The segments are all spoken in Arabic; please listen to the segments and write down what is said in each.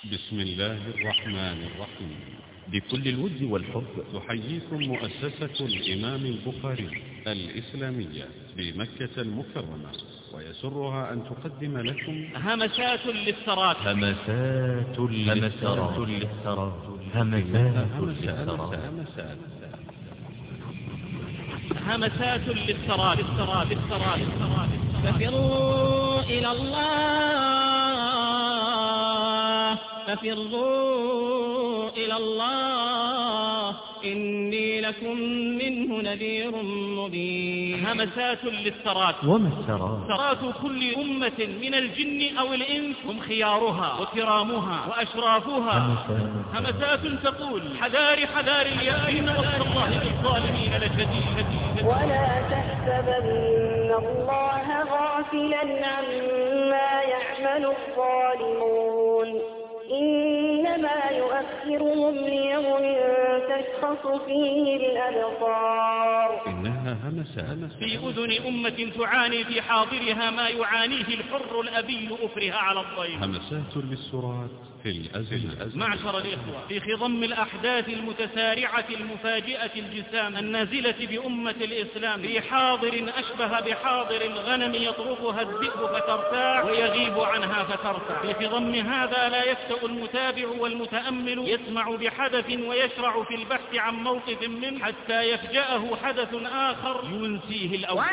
بسم الله الرحمن الرحيم. بكل الود والحب تحييكم مؤسسة الإمام البخاري الإسلامية بمكة المكرمة، ويسرها أن تقدم لكم همسات للثرات. همسات للثرات. همسات للثرات. ففروا إلى الله، ففروا إلى الله، إني لكم منه نذير مبين. همسات للثرات. وما الثرات؟ ثرات كل أمة من الجن أو الإنس هم خيارها وكرامها وأشرافها. همسات تقول: حذار حذار يا إن وصل الله بالظالمين لشديد. ولا تحسبن الله غافلا عما يعمل الظالمون، إنما يؤخرهم ليوم تشخص فيه الأبصار. إنها همسات في أذن أمة تعاني في حاضرها ما يعانيه الحر الأبي أفرها على الضيم. همسات للسرات في الأزمة. معشر الإخوة، في خضم الأحداث المتسارعة المفاجئة الجسام النازلة بأمة الإسلام في حاضر أشبه بحاضر الغنم يطرقها الذئب فترتاع ويغيب عنها فترتاع، في خضم هذا لا يفتأ المتابع والمتأمل يسمع بحدث ويشرع في البحث عن موقف منه حتى يفجأه حدث آخر ينسيه الأول.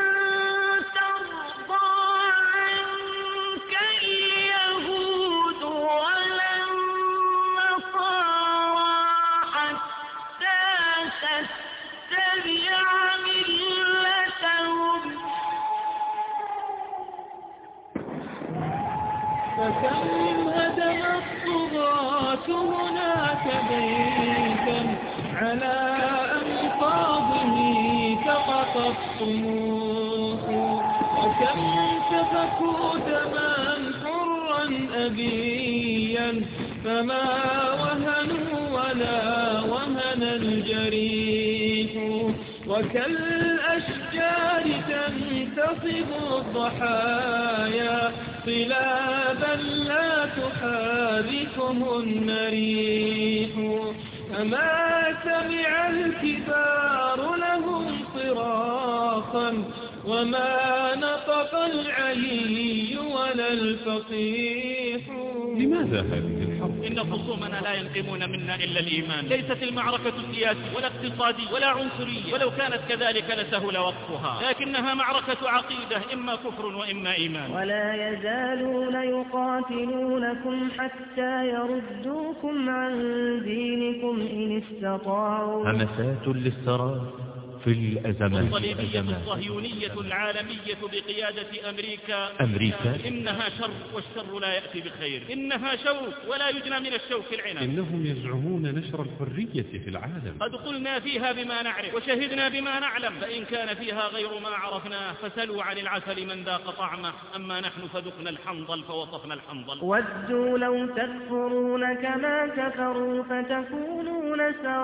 فكم هدم الطغاة هناك بيتا على أنقاضه سقط الطموح، وكم سفكوا دما حرا أبيا فما وهنوا ولا وهن الجريح، وكالأشجار تنتصب الضحايا طلابا لا تحاذفهن ريح، فما سمع الكبار لهم صراخا وما نطق العلي ولا الفقيح. لماذا هذه الحرب؟ إن خصومنا لا ينقمون منا إلا الإيمان. ليست المعركة سياسية ولا اقتصادية ولا عنصرية، ولو كانت كذلك لسهل وقفها، لكنها معركة عقيدة، إما كفر وإما إيمان. ولا يزالون يقاتلونكم حتى يردوكم عن دينكم إن استطاعوا. همسات للثرات في الأزمات. الصليبية الصهيونية العالمية بقيادة أمريكا إنها شر، والشر لا يأتي بخير. إنها شوك ولا يجنى من الشوك العنب. إنهم يزعمون نشر الحرية في العالم. قد قلنا فيها بما نعرف وشهدنا بما نعلم، فإن كان فيها غير ما عرفناه فسلوا عن العسل من ذاق طعمه، أما نحن فذقنا الحنظل فوصفنا الحنظل. ودوا لو تكفرون كما كفروا فتكونون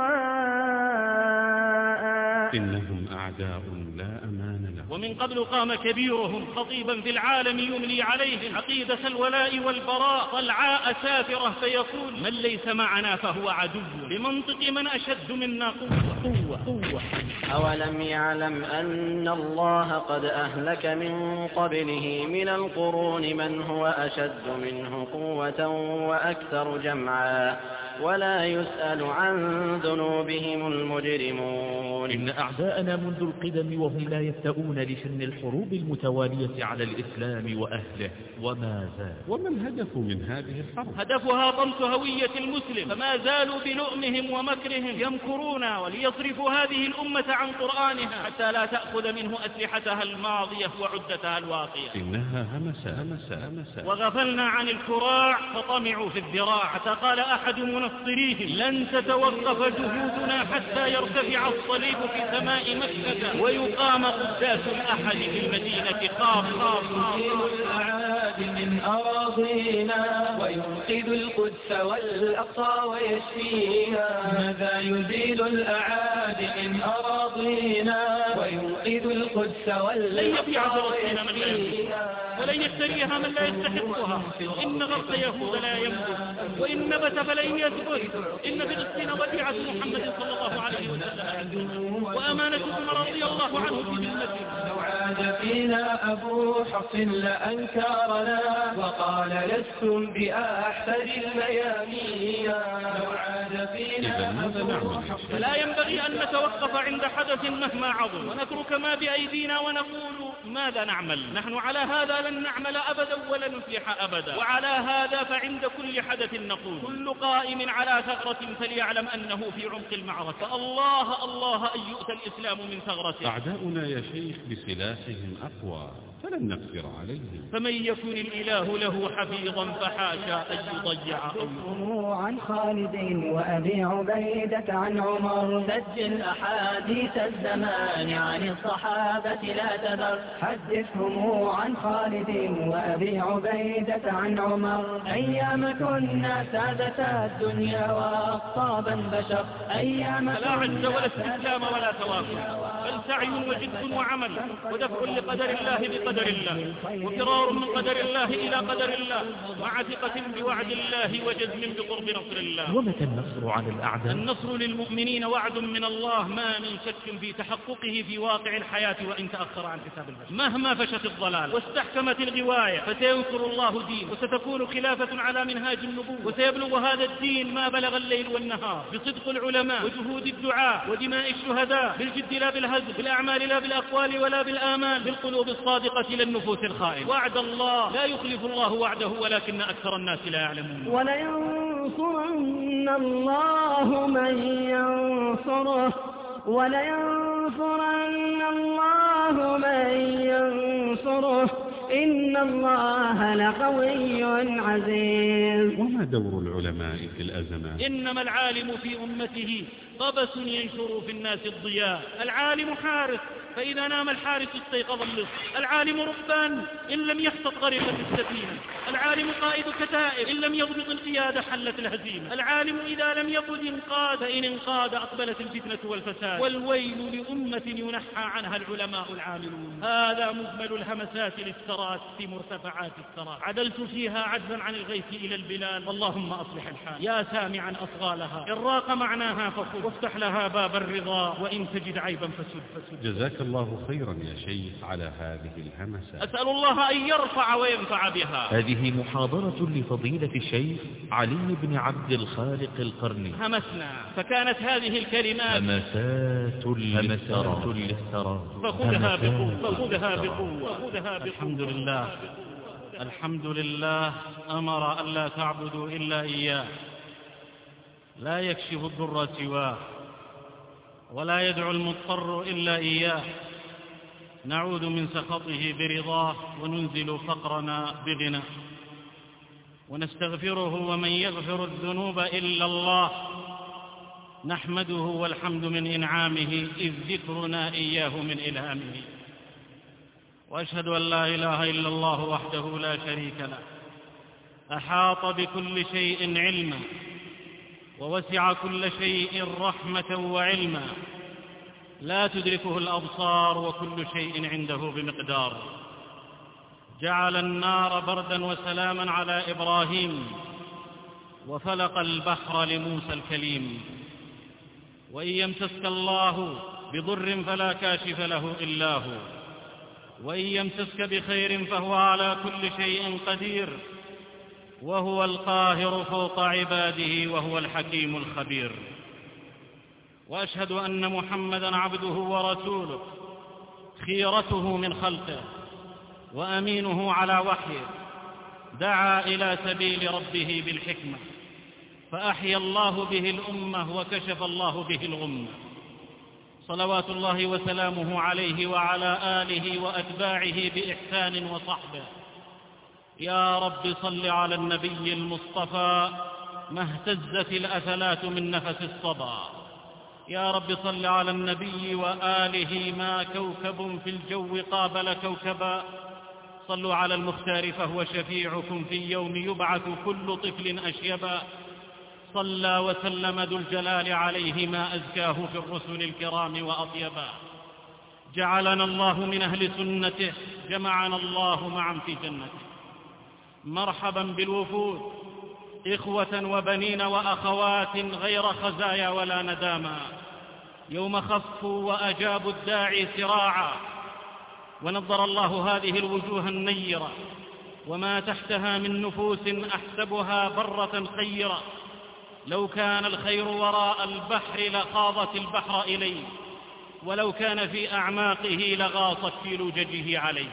سواء. إنهم أعداء لا أمان لهم. ومن قبل قام كبيرهم خطيبا في العالم يملي عليهم عقيدة الولاء والبراء طلعاء سافرة فيقول: من ليس معنا فهو عدو، بمنطق من أشد منا قوة. أولم يعلم أن الله قد أهلك من قبله من القرون من هو أشد منه قوة وأكثر جمعا ولا يسأل عن ذنوبهم المجرمون. إن أعداءنا منذ القدم وهم لا يفتؤون لشن الحروب المتوالية على الإسلام وأهله، وما زال. وما الهدف من هذه الحرب؟ هدفها طمس هوية المسلم، فما زالوا بلؤمهم ومكرهم يمكرون وليصرفوا هذه الأمة عن قرآنها حتى لا تأخذ منه أسلحتها الماضية وعدتها الواقية. إنها همسة. وغفلنا عن الكراع فطمعوا في الذراع، حتى قال أحد منصريهم: لن تتوقف جهودنا حتى يرتفع الصليب في سماء مكة ويقام قداس الأحد في المدينة خاف. من أراضينا وينقذ القدس والأقصى ويشفيها. ماذا يزيل الأعادي من أراضينا وينقذ القدس والأقصى ويشفيها. ولن يشتريها من لا يستحقها. إن غرق يهود لا ينبت وإن نبت فلن يثبت. إن فلسطين وديعة محمد صلى الله عليه وسلم وأمانتكم رضي الله عنه في ذمته. لو عاد فينا أبو حفص لأنكرنا وقال لستم بأحسن الميامين. لو عاد فينا أبو حفص. فلا ينبغي أن نتوقف عند حدث مهما عظم ونترك ما بأيدينا ونقول ماذا نعمل. نحن على هذا لن نعمل أبدا ولن نفلح أبدا. وعلى هذا فعند كل حدث نقول كل قائم على ثغرة فليعلم أنه في عمق المعركة. الله الله أن يؤتى الإسلام من ثغرته. أعداؤنا يا شيخ بسلاحهم أقوى فلن نقدر عليهم. فمن يكن الإله له حفيظا فحاشا أن يضيع أمره. عن خالد وأبي عبيدة عن عمر. سجل أحاديث الزمان عن الصحابة لا تذر. حدثهم عن خالد وأبي عبيدة عن عمر. أيام كنا سادة الدنيا وأقطاب البشر. أيام فلا عجز ولا استسلام ولا توافق بل سعي وجد وعمل ودفع لقدر الله بقدر الله وفرار من قدر الله إلى قدر الله مع ثقة بوعد الله وجزم بقرب نصر الله. ومتى النصر على الأعداء؟ النصر للمؤمنين وعد من الله ما من شك في تحققه في واقع الحياة وإن تأخر عن حساب البشر. مهما فشت الضلال واستحكمت الغواية فسينصر الله دين وستكون خلافة على منهاج النبوة وسيبلغ هذا الدين ما بلغ الليل والنهار بصدق العلماء وجهود الدعاء ودماء الشهداء بالجد لا بالهزل بالأعمال لا بالأقوال ولا بالآمال بالقلوب الصادقة لا النفوس الخائنة. وعد الله لا يخلف الله وعده ولكن أكثر الناس لا يعلمون. ولينصرن الله من ينصره ولينصرن الله من ينصره إن الله لقوي عزيز. وما دور العلماء في الأزمات؟ إنما العالم في أمته قبس ينشر في الناس الضياء. العالم حارس فإذا نام الحارس استيقظ اللص. العالم ربان إن لم يخطط غرقت السفينة. العالم قائد كتائب إن لم يضبط القيادة حلت الهزيمة. العالم إذا لم يقد انقاد فإن انقاد أقبلت الفتنة والفساد. والويل لأمة ينحى عنها العلماء العاملون. هذا مجمل الهمسات للثرات في مرتفعات الثرات. عدلت فيها عدلا عن الغيث إلى البلاد اللهم أصلح الحال. يا سامعا أصغالها إن راق معناها فخذ وافتح لها باب الرضا وإن تجد عيبا فسد. جزاك الله خيرا يا شيخ على هذه الهمسة. أسأل الله أن يرفع وينفع بها. هذه محاضرة لفضيلة الشيخ علي بن عبد الخالق القرني. همسنا فكانت هذه الكلمات همسات للثرى فخذها بقوة. الحمد لله أمر ألا تعبدوا إلا إياه لا يكشف الضر سواه ولا يدعو المضطر إلا إياه. نعوذ من سخطه برضاه وننزل فقرنا بغنى ونستغفره ومن يغفر الذنوب إلا الله. نحمده والحمد من إنعامه إذ ذكرنا إياه من إلهامه. وأشهد أن لا إله إلا الله وحده لا شريك له أحاط بكل شيء علما ووسع كل شيء رحمة وعلما لا تدركه الأبصار وكل شيء عنده بمقدار. جعل النار بردا وسلاما على إبراهيم وفلق البحر لموسى الكليم. وإن يمسسك الله بضر فلا كاشف له إلا هو وإن يمسسك بخير فهو على كل شيء قدير وهو القاهر فوق عباده وهو الحكيم الخبير. وأشهد أن محمدًا عبده ورسوله خيرته من خلقه وأمينه على وحيه دعا إلى سبيل ربه بالحكمة فأحيا الله به الأمة وكشف الله به الغمة. صلوات الله وسلامه عليه وعلى آله وأتباعه بإحسان وصحبه. يا رب صل على النبي المصطفى ما اهتزت الأثلات من نفس الصبا. يا رب صل على النبي وآله ما كوكب في الجو قابل كوكبا. صلوا على المختار فهو شفيعكم في يوم يبعث كل طفل أشيبا. صلى وسلم ذو الجلال عليه ما أزكاه في الرسل الكرام وأطيبا. جعلنا الله من أهل سنته، جمعنا الله معا في جنته. مرحبا بالوفود، إخوة وبنين وأخوات غير خزايا ولا نداما، يوم خفوا وأجابوا الداعي سراعا. ونظر الله هذه الوجوه النيرة وما تحتها من نفوس أحسبها برة خيرة. لو كان الخير وراء البحر لخاضت البحر إليه، ولو كان في أعماقه لغاصت في لججه عليه.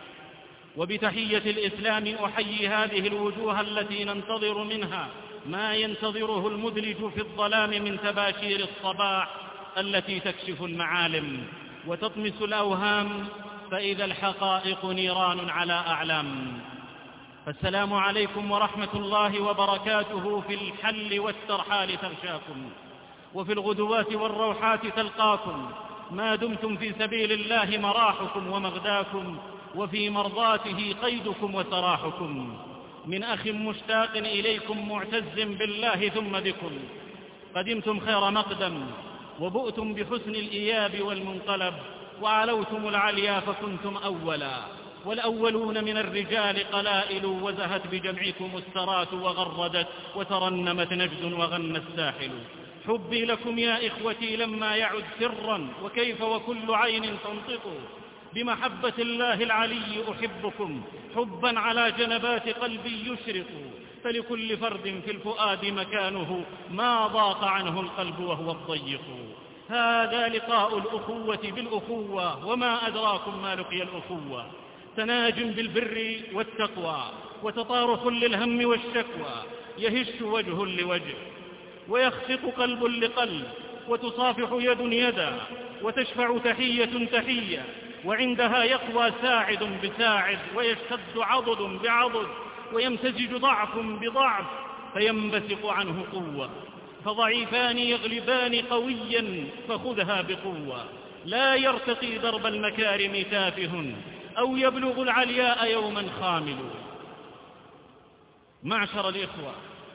وبتحية الإسلام أحيي هذه الوجوه التي ننتظر منها ما ينتظره المدلج في الظلام من تباشير الصباح التي تكشف المعالم وتطمس الأوهام، فإذا الحقائق نيران على أعلام. فالسلام عليكم ورحمة الله وبركاته في الحل والترحال تغشاكم، وفي الغدوات والروحات تلقاكم، ما دمتم في سبيل الله مراحكم ومغداكم، وفي مرضاته قيدكم وسراحكم. من أخ مشتاق إليكم معتز بالله ثم بكم، قدمتم خير مقدم وبؤتم بحسن الإياب والمنقلب، وعلوتم العليا فكنتم أولا. والأولون من الرجال قلائل، وزهت بجمعكم السرات وغردت، وترنمت نجد وغنى الساحل. حبي لكم يا إخوتي لما يعد سرا، وكيف وكل عين تنطق. بمحبة الله العلي أحبكم، حبا على جنبات قلبي يشرق. فلكل فرد في الفؤاد مكانه، ما ضاق عنه القلب وهو الضيق. هذا لقاء الأخوة بالأخوة، وما أدراكم ما لقي الأخوة. تناج بالبر والتقوى، وتطارخ للهم والشكوى، يهش وجه لوجه، ويخفق قلب لقلب، وتصافح يد يدا، وتشفع تحية تحية، وعندها يقوى ساعد بساعد، ويشتد عضد بعضد، ويمتزج ضعف بضعف، فينبثق عنه قوة. فضعيفان يغلبان قويا، فخذها بقوة. لا يرتقي درب المكارم تافه، أو يبلغ العلياء يوما خامل. معشر الإخوة،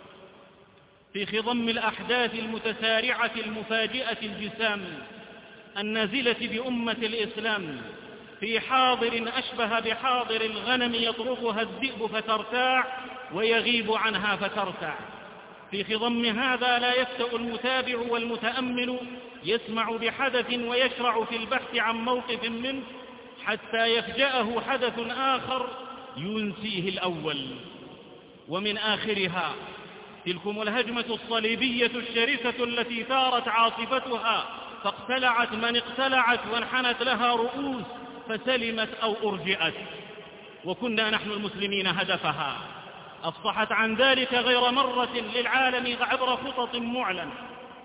في خضم الأحداث المتسارعة المفاجئة الجسام النازلة بأمة الإسلام، في حاضر أشبه بحاضر الغنم يطرقها الذئب فترتاع ويغيب عنها فترتع، في خضم هذا لا يفتأ المتابع والمتأمل يسمع بحدث ويشرع في البحث عن موقف منه، حتى يفجأه حدث آخر ينسيه الأول. ومن آخرها تلكم الهجمة الصليبية الشرسة التي ثارت عاصفتها، فاقتلعت من اقتلعت، وانحنت لها رؤوس فسلمت أو أرجئت، وكنا نحن المسلمين هدفها. أفصحت عن ذلك غير مرة للعالم عبر خطط معلنة،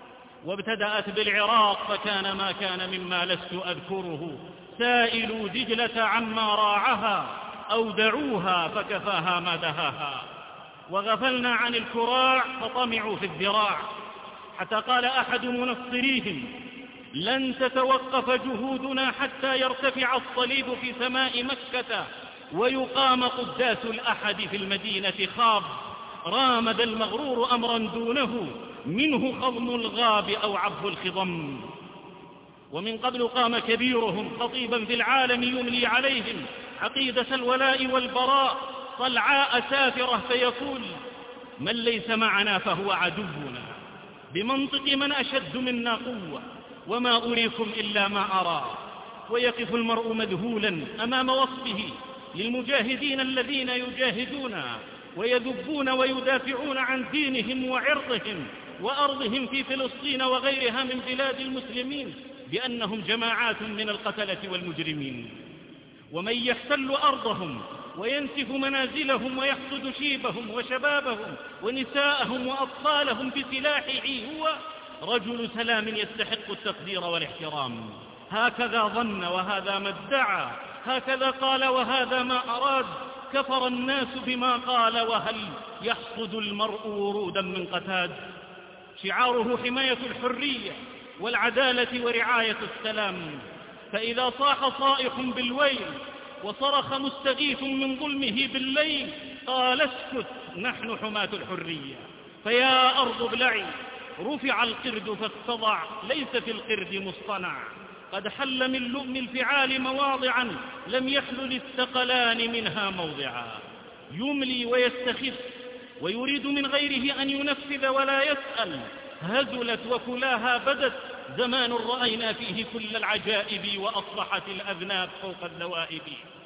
وابتدأت بالعراق، فكان ما كان مما لست أذكره. سائلوا دجلة عما راعها، أو دعوها فكفاها ما دهاها. وغفلنا عن الكراع فطمعوا في الذراع، حتى قال أحد منصريهم: لن تتوقف جهودنا حتى يرتفع الصليب في سماء مكة ويقام قداس الأحد في المدينة خاب. رامد المغرور أمرا دونه، منه خضم الغاب أو عبه الخضم. ومن قبل قام كبيرهم خطيبا في العالم يملي عليهم عقيدة الولاء والبراء طلعاء سافرة، فيقول: من ليس معنا فهو عدونا، بمنطق من أشد منا قوة، وما أريكم إلا ما أرى. ويقف المرء مذهولا أمام وصفه للمجاهدين الذين يجاهدون ويذبون ويدافعون عن دينهم وعرضهم وأرضهم في فلسطين وغيرها من بلاد المسلمين، بأنهم جماعات من القتلة والمجرمين. ومن يحتل أرضهم وينسف منازلهم ويحصد شيبهم وشبابهم ونساءهم وأطفالهم بسلاحه هو رجل سلام يستحق التقدير والاحترام. هكذا ظن وهذا ما ادعى، هكذا قال وهذا ما أراد. كفر الناس بما قال، وهل يحصد المرء ورودا من قتاد؟ شعاره حماية الحرية والعدالة ورعاية السلام. فإذا صاح صائح بالويل وصرخ مستغيث من ظلمه بالليل قال اسكت نحن حماة الحرية. فيا أرض ابلعي رفع القرد فاتضع ليس في القرد مصطنع. قد حل من لؤم الفعال مواضعا لم يخل للثقلان منها موضعا. يملي ويستخف ويريد من غيره أن ينفذ ولا يسأل. هزلت وكلاها بدت زمان رأينا فيه كل العجائب وأصبحت الأذناب فوق الذوائب.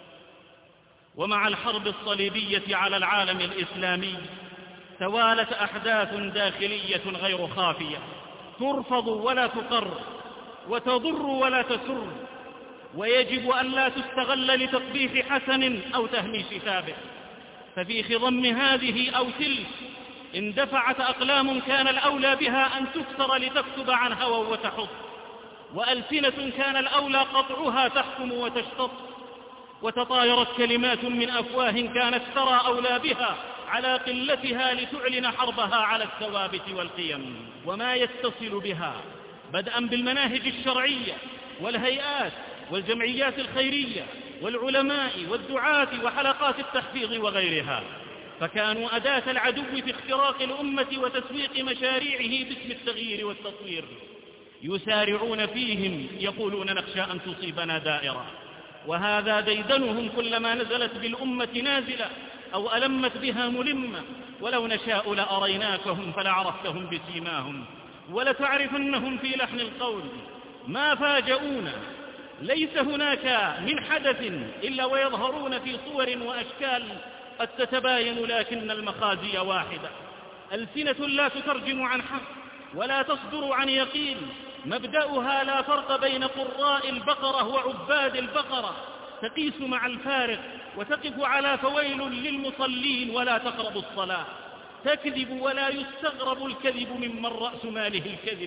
ومع الحرب الصليبية على العالم الإسلامي توالت أحداث داخلية غير خافية ترفض ولا تقر وتضر ولا تسر، ويجب أن لا تستغل لتقبيح حسن أو تهميش ثابت. ففي خضم هذه أو تلك اندفعت أقلام كان الأولى بها أن تكسر لتكتب عن هوى وتحط، وألسنة كان الأولى قطعها تحكم وتشتط، وتطايرت كلمات من أفواه كانت ترى أولى بها على قلتها لتعلن حربها على الثوابت والقيم وما يتصل بها، بدءا بالمناهج الشرعية والهيئات والجمعيات الخيرية والعلماء والدعاة وحلقات التحفيظ وغيرها. فكانوا أداة العدو في اختراق الأمة وتسويق مشاريعه باسم التغيير والتطوير. يسارعون فيهم يقولون نخشى أن تصيبنا دائرة، وهذا ديدنهم كلما نزلت بالأمة نازلة أو ألمت بها ملمة. ولو نشاء لأريناكهم فلعرفتهم بسيماهم ولتعرفنهم في لحن القول. ما فاجؤونا، ليس هناك من حدث إلا ويظهرون في صور وأشكال قد تتباين لكن المخازي واحدة. ألسنة لا تترجم عن حق ولا تصدر عن يقين، مبدأها لا فرق بين قراء البقرة وعباد البقرة، تقيس مع الفارق وتقف على فويل للمصلين ولا تقرب الصلاة، تكذب ولا يستغرب الكذب ممن رأس ماله الكذب.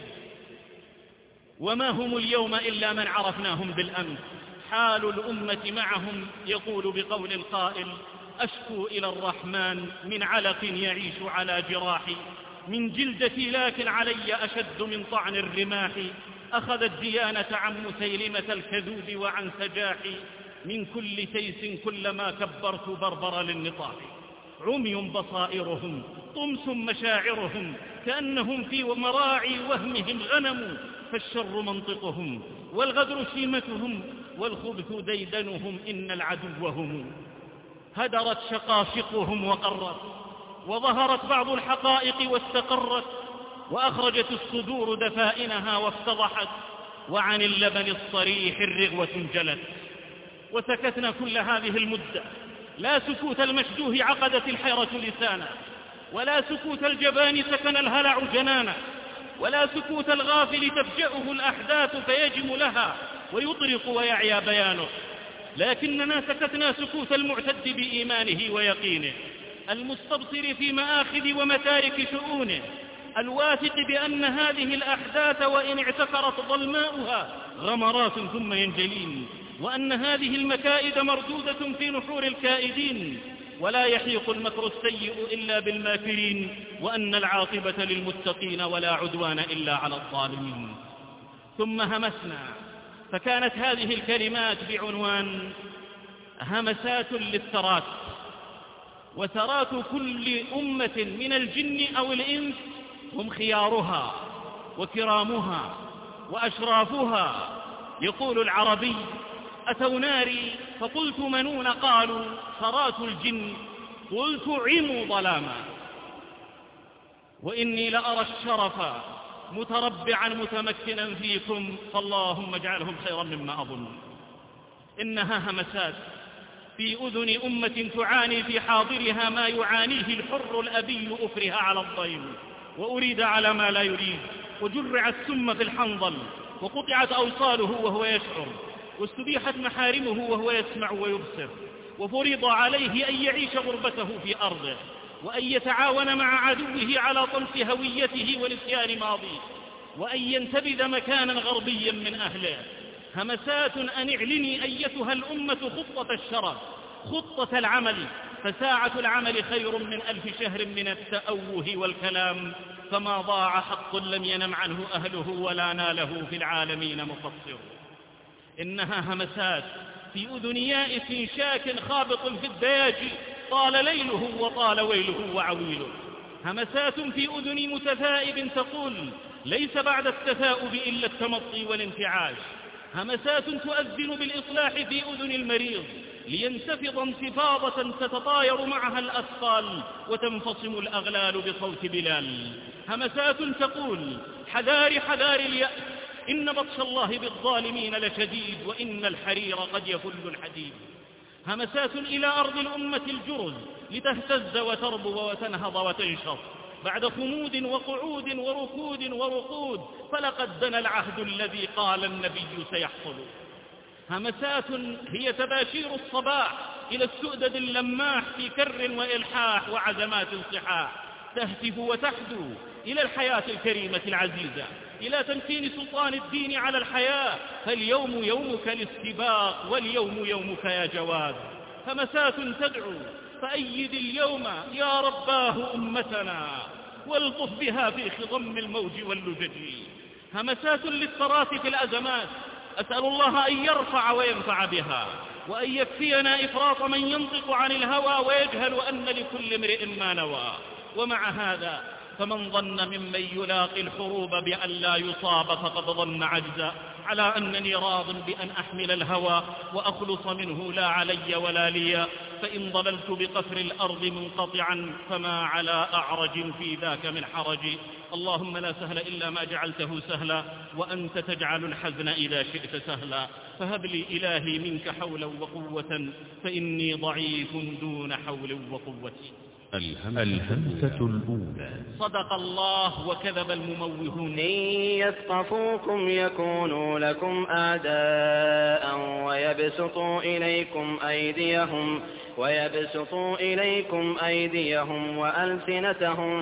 وما هم اليوم إلا من عرفناهم بالأمس. حال الأمة معهم يقول بقول القائل أشكو إلى الرحمن من علق يعيش على جراحي، من جلدتي لكن علي أشد من طعن الرماح، أخذت ديانة عن مسيلمة الكذوب وعن سجاحي، من كل تيس كلما كبرت بربر للنطاح. عمي بصائرهم طمس مشاعرهم كأنهم في مراعي وهمهم غنم، فالشر منطقهم والغدر شيمتهم والخبث ديدنهم إن العدو هم. هدرت شقاشقهم وقرت، وظهرت بعض الحقائق واستقرت، وأخرجت الصدور دفائنها وافتضحت، وعن اللبن الصريح الرغوة انجلت. وسكتنا كل هذه المدة، لا سكوت المشجوه عقدت الحيرة لسانا، ولا سكوت الجبان سكن الهلع جنانا، ولا سكوت الغافل تفجأه الأحداث فيجم لها ويطرق ويعيا بيانه، لكننا سكتنا سكوت المعتد بإيمانه ويقينه، المستبصر في مآخذ ومتارك شؤونه، الواثق بأن هذه الأحداث وإن اعتكرت ظلماؤها غمرات ثم ينجلين، وأن هذه المكائد مردودة في نحور الكائدين، ولا يحيق المكر السيء إلا بالماكرين، وأن العاقبة للمتقين ولا عدوان إلا على الظالمين. ثم همسنا، فكانت هذه الكلمات بعنوان همسات للثرات. وثرات كل أمة من الجن أو الإنس هم خيارها وكرامها وأشرافها. يقول العربي أتوا ناري فقلت منون، قالوا ثرات الجن قلت عموا ظلاما. وإني لأرى الشرف متربعا متمكنا فيكم، فاللهم اجعلهم خيرا مما أظن. إنها همسات في أذن أمة تعاني في حاضرها ما يعانيه الحر الأبي أفرها على الضيم، وأريد على ما لا يريد، وجرع السم في الحنظل، وقطعت أوصاله وهو يشعر، واستبيحت محارمه وهو يسمع ويبصر، وفرض عليه أن يعيش غربته في أرضه، وأن يتعاون مع عدوه على طمس هويته ونسيان ماضيه، وأن ينتبذ مكانا غربيا من أهله. همسات أن اعلني أيتها الأمة خطة الشرف، خطة العمل، فساعة العمل خير من 1000 شهر من التأوه والكلام، فما ضاع حق لم ينم عنه أهله ولا ناله في العالمين مقصر. إنها همسات في أذن يائس شاك خابط في الدياجي طال ليله وطال ويله وعويله. همسات في أذن متثائب تقول ليس بعد التثاؤب إلا التمطي والانتعاش. همسات تؤذن بالإصلاح في أذن المريض لينتفض انتفاضة تتطاير معها الأثقال وتنفصم الأغلال بصوت بلال. همسات تقول حذار حذار اليأس إن بطش الله بالظالمين لشديد وإن الحرير قد يفل الحديد. همسات إلى أرض الأمة الجرز لتهتز وتربو وتنهض وتنشط بعد خمود وقعود وركود ورقود فلقد دنا العهد الذي قال النبي سيحصل. همسات هي تباشير الصباح إلى السؤدد اللماح في كر وإلحاح وعزمات صحاح تهتف وتحدو إلى الحياة الكريمة العزيزة إلى تمكين سلطان الدين على الحياة فاليوم يومك الاستباق واليوم يومك يا جواد. همسات تدعو فأيد اليوم يا رباه أمتنا والطف بها في خضم الموج واللجج. همسات للتراث في الأزمات أسأل الله أن يرفع وينفع بها وأن يكفينا إفراط من ينطق عن الهوى ويجهل أن لكل امرئ ما نوى. ومع هذا فمن ظن ممن يلاقي الحروب بأن لا يصاب فقد ظن عجزا على أنني راض بأن أحمل الهوى وأخلص منه لا علي ولا لي فإن ضللت بقفر الأرض منقطعا فما على أعرج في ذاك من حرج. اللهم لا سهل إلا ما جعلته سهلا وأنت تجعل الحزن إذا شئت سهلا فهب لي إلهي منك حولا وقوة فإني ضعيف دون حول وقوة. الهمسة الأولى. صدق الله وكذب المموهون. إن يثقفوكم يكونوا لكم أعداء ويبسطوا إليكم أيديهم وألسنتهم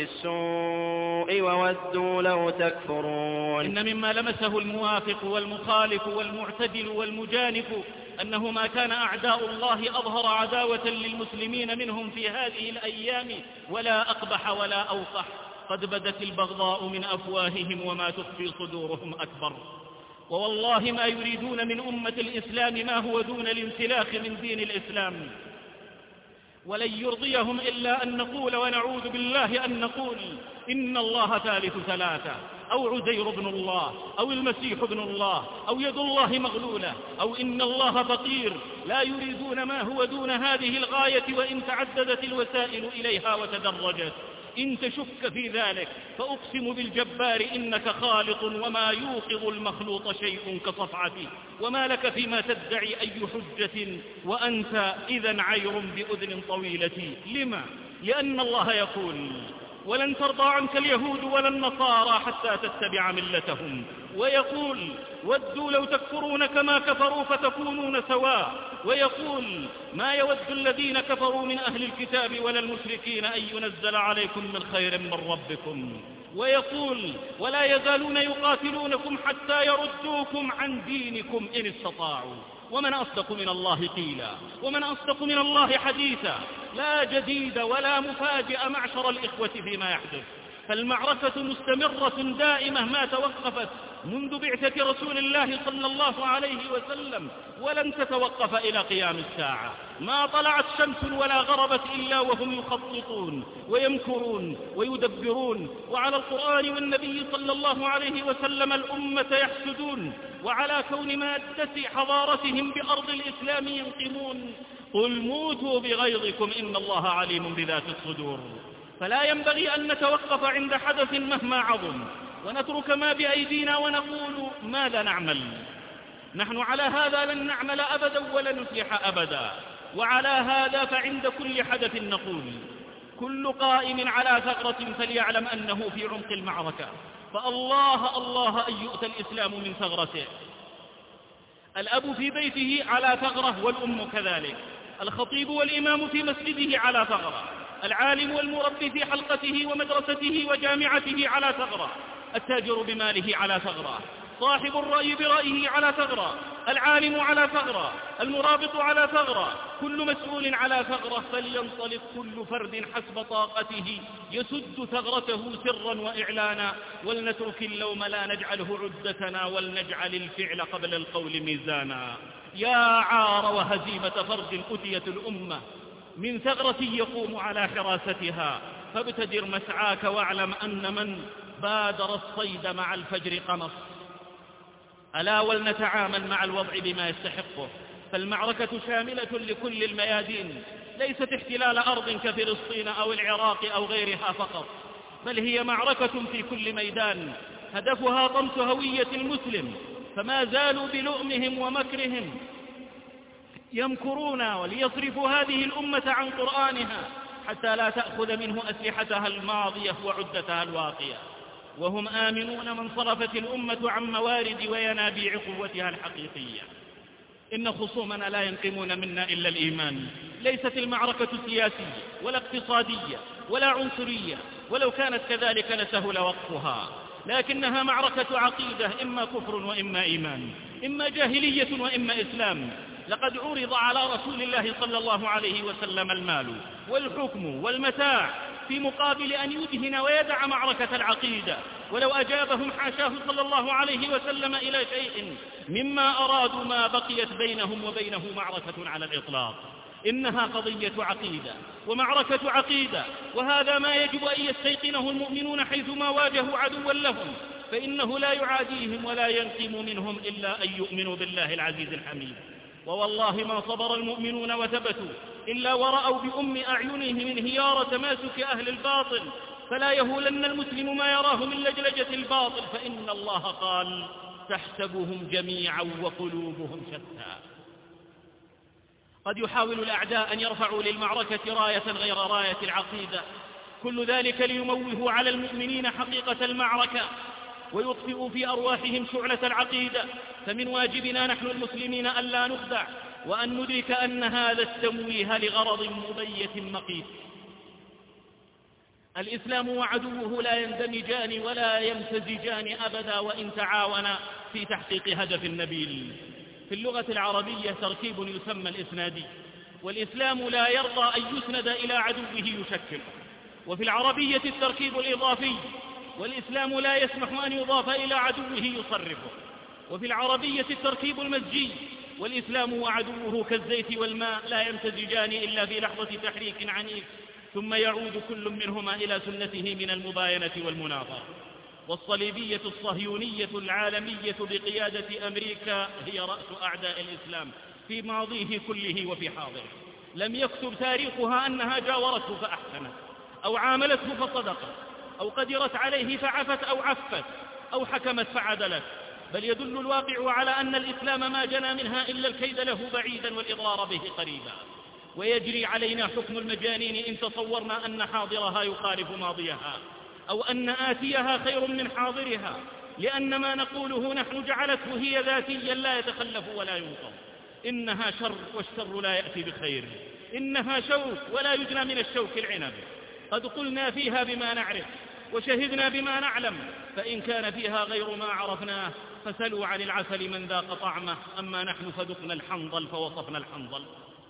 بالسوء وودوا لو تكفرون. إن مما لمسه الموافق والمخالف والمعتدل والمجانف أنه ما كان أعداء الله أظهر عداوة للمسلمين منهم في هذه الأيام ولا أقبح ولا أوقح. قد بدت البغضاء من أفواههم وما تخفي صدورهم أكبر. ووالله ما يريدون من أمة الإسلام ما هو دون الانسلاخ من دين الإسلام ولن يرضيهم إلا أن نقول ونعوذ بالله أن نقول إن الله ثالث ثلاثة أو عزير بن الله أو المسيح ابن الله أو يد الله مغلولة أو إن الله فقير. لا يريدون ما هو دون هذه الغاية وإن تعددت الوسائل إليها وتدرجت. إن تشك في ذلك فأقسم بالجبار إنك خالط وما يوقظ المخلوط شيء كصفعته وما لك فيما تدعي أي حجة وأنت إذا عير بأذن طويلة. لما؟ لأن الله يقول ولن ترضى عنك اليهود ولا النصارى حتى تتبع ملتهم ويقول ودوا لو تكفرون كما كفروا فتكونون سواء ويقول ما يود الذين كفروا من أهل الكتاب ولا المشركين أن ينزل عليكم من خير من ربكم ويقول ولا يزالون يقاتلونكم حتى يردوكم عن دينكم إن استطاعوا. ومن أصدق من الله قيلا ومن أصدق من الله حديثا. لا جديد ولا مفاجئ معشر الإخوة فيما يحدث فالمعركة مستمرة دائمة ما توقفت منذ بعثة رسول الله صلى الله عليه وسلم ولن تتوقف إلى قيام الساعة. ما طلعت شمس ولا غربت إلا وهم يخططون ويمكرون ويدبرون وعلى القرآن والنبي صلى الله عليه وسلم الأمة يحسدون وعلى كون مادة حضارتهم بأرض الإسلام ينقمون. قل موتوا بغيظكم إن الله عليم بذات الصدور. فلا ينبغي أن نتوقف عند حدث مهما عظم ونترك ما بأيدينا ونقول ماذا نعمل. نحن على هذا لن نعمل أبدا ولن نفلح أبدا. وعلى هذا فعند كل حدث نقول كل قائم على ثغرة فليعلم أنه في عمق المعركة فالله الله أن يؤتى الإسلام من ثغرته. الأب في بيته على ثغرة والأم كذلك. الخطيب والإمام في مسجده على ثغرة. العالم والمربي في حلقته ومدرسته وجامعته على ثغرة. التاجر بماله على ثغرة. صاحب الرأي برأيه على ثغرة. العالم على ثغرة. المرابط على ثغرة. كل مسؤول على ثغرة. فلينطلق كل فرد حسب طاقته يسد ثغرته سرا وإعلانا ولنترك اللوم لا نجعله عدتنا ولنجعل الفعل قبل القول ميزانا. يا عار وهزيمة فرد أتيت الأمة من ثغرة يقوم على حراستها، فابتدر مسعاك واعلم أن من بادر الصيد مع الفجر قمص. ألا ولنتعامل مع الوضع بما يستحقه، فالمعركة شاملة لكل الميادين، ليست احتلال أرض كفلسطين أو العراق أو غيرها فقط، بل هي معركة في كل ميدان هدفها طمس هوية المسلم، فما زالوا بلؤمهم ومكرهم يمكرون وليصرفوا هذه الأمة عن قرآنها حتى لا تأخذ منه أسلحتها الماضية وعدتها الواقية، وهم آمنون من صرفت الأمة عن موارد وينابيع قوتها الحقيقية. إن خصومنا لا ينقمون منا إلا الإيمان، ليست المعركة سياسية ولا اقتصادية ولا عنصرية، ولو كانت كذلك لسهل وقفها، لكنها معركة عقيدة، إما كفر وإما إيمان، إما جاهلية وإما إسلام. لقد عرض على رسول الله صلى الله عليه وسلم المال والحكم والمتاع في مقابل أن يدهن ويدع معركة العقيدة، ولو أجابهم حاشاه صلى الله عليه وسلم إلى شيء مما أرادوا ما بقيت بينهم وبينه معركة على الإطلاق. إنها قضية عقيدة ومعركة عقيدة، وهذا ما يجب أن يستيقنه المؤمنون حيثما واجهوا عدوا لهم، فإنه لا يعاديهم ولا ينقم منهم إلا أن يؤمنوا بالله العزيز الحميد. ووالله ما صبر المؤمنون وثبتوا إلا ورأوا بأم أعينهم انهيار تماسك أهل الباطل، فلا يهولن المسلم ما يراه من لجلجة الباطل، فإن الله قال تحسبهم جميعا وقلوبهم شتى. قد يحاول الأعداء أن يرفعوا للمعركة راية غير راية العقيدة، كل ذلك ليموهوا على المؤمنين حقيقة المعركة ويطفئوا في أرواحهم شعلة العقيدة. فمن واجبنا نحن المسلمين ألا نخدع، وأن ندرك أن هذا التمويه لغرض مبيت مقيت. الإسلام وعدوه لا يندمجان ولا يمتزجان أبدا وإن تعاونا في تحقيق هدف نبيل. في اللغة العربية تركيب يسمى الإسنادي، والإسلام لا يرضى أن يسند إلى عدوه يشكله. وفي العربية التركيب الإضافي، والإسلام لا يسمح أن يضاف إلى عدوه يصرفه. وفي العربية التركيب المزجي، والإسلام وعدوه كالزيت والماء لا يمتزجان إلا في لحظة تحريك عنيف، ثم يعود كل منهما إلى سنته من المباينة والمناظرة. والصليبية الصهيونية العالمية بقيادة أمريكا هي رأس أعداء الإسلام في ماضيه كله وفي حاضره. لم يكتب تاريخها أنها جاورته فأحسنت، أو عاملته فصدقت، أو قدرت عليه فعفت أو عفت، أو حكمت فعدلت، بل يدل الواقع على أن الإسلام ما جنى منها إلا الكيد له بعيدا والإضرار به قريبا. ويجري علينا حكم المجانين إن تصورنا أن حاضرها يخالف ماضيها، أو أن آتيها خير من حاضرها، لأن ما نقوله نحن جعلته هي ذاتيا لا يتخلف ولا ينقض. إنها شر، والشر لا يأتي بخير. إنها شوك، ولا يجنى من الشوك العنب. قد قلنا فيها بما نعرف وشهدنا بما نعلم، فإن كان فيها غير ما عرفناه فسلوا عن العسل من ذاق طعمه، أما نحن فذقنا الحنظل فوصفنا الحنظل.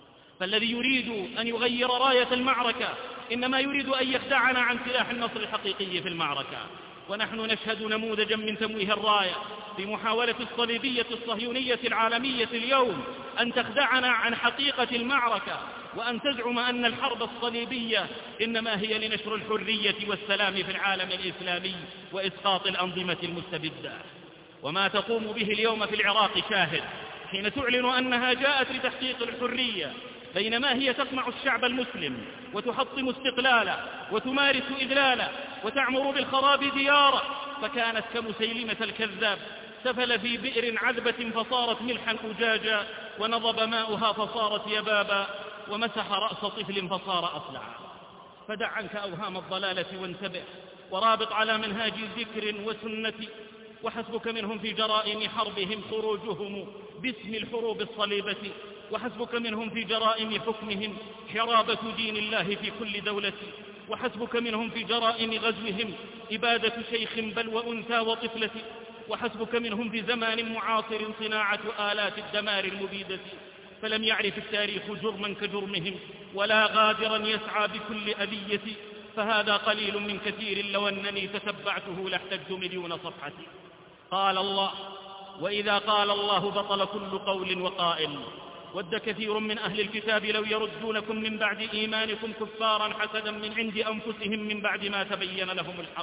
فالذي يريد أن يغير راية المعركة إنما يريد أن يخدعنا عن سلاح النصر الحقيقي في المعركة. ونحن نشهد نموذجا من تمويه الراية في محاولة الصليبية الصهيونية العالمية اليوم أن تخدعنا عن حقيقة المعركة، وأن تزعم أن الحرب الصليبية إنما هي لنشر الحرية والسلام في العالم الإسلامي وإسقاط الأنظمة المستبدة. وما تقوم به اليوم في العراق شاهد، حين تعلن أنها جاءت لتحقيق الحرية، بينما هي تقمع الشعب المسلم وتحطم استقلاله وتمارس إذلاله وتعمر بالخراب دياره، فكانت كمسيلمة الكذاب، سفل في بئر عذبة فصارت ملحا أجاجا، ونضب ماؤها فصارت يبابا، ومسح رأس طفل فصار أصلعا. فدع عنك أوهام الضلالة وانتبه، ورابط على منهاج ذكر وسنة. وحسبك منهم في جرائم حربهم خروجهم باسم الحروب الصليبة، وحسبك منهم في جرائم حكمهم حرابة دين الله في كل دولة، وحسبك منهم في جرائم غزوهم إبادة شيخ بل وأنثى وطفلة، وحسبك منهم في زمان معاصر صناعة آلات الدمار المبيدة. فلم يعرف التاريخ جرما كجرمهم، ولا غادرا يسعى بكل أذية، فهذا قليل من كثير لو أنني تتبعته لاحتجت 1,000,000 صفحة. قال الله: وإذا قال الله بطل كل قول وقائل. ود كثير من أهل الكتاب لو يردونكم من بعد إيمانكم كفارا حسدا من عند أنفسهم من بعد ما تبين لهم الحق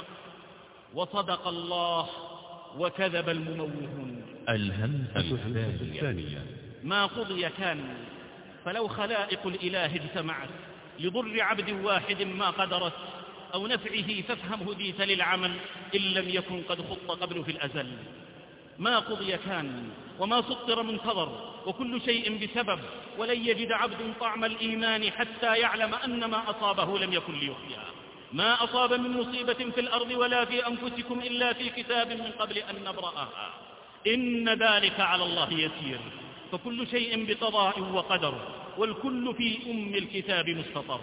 وصدق الله وكذب المموهون. الهمزة الثانية. ما قضي كان، فلو خلائق الإله اجتمعت لضر عبد واحد ما قدرت، أو نفعه فافهم هديت للعمل إن لم يكن قد خط قبل في الأزل. ما قضي كان وما سطر منتظر، وكل شيء بسبب، ولن يجد عبد طعم الإيمان حتى يعلم أن ما أصابه لم يكن ليخطئه. ما أصاب من مصيبة في الأرض ولا في أنفسكم إلا في كتاب من قبل أن نبرأها إن ذلك على الله يسير. فكل شيء بقضاء وقدر، والكل في الكتاب مستطر.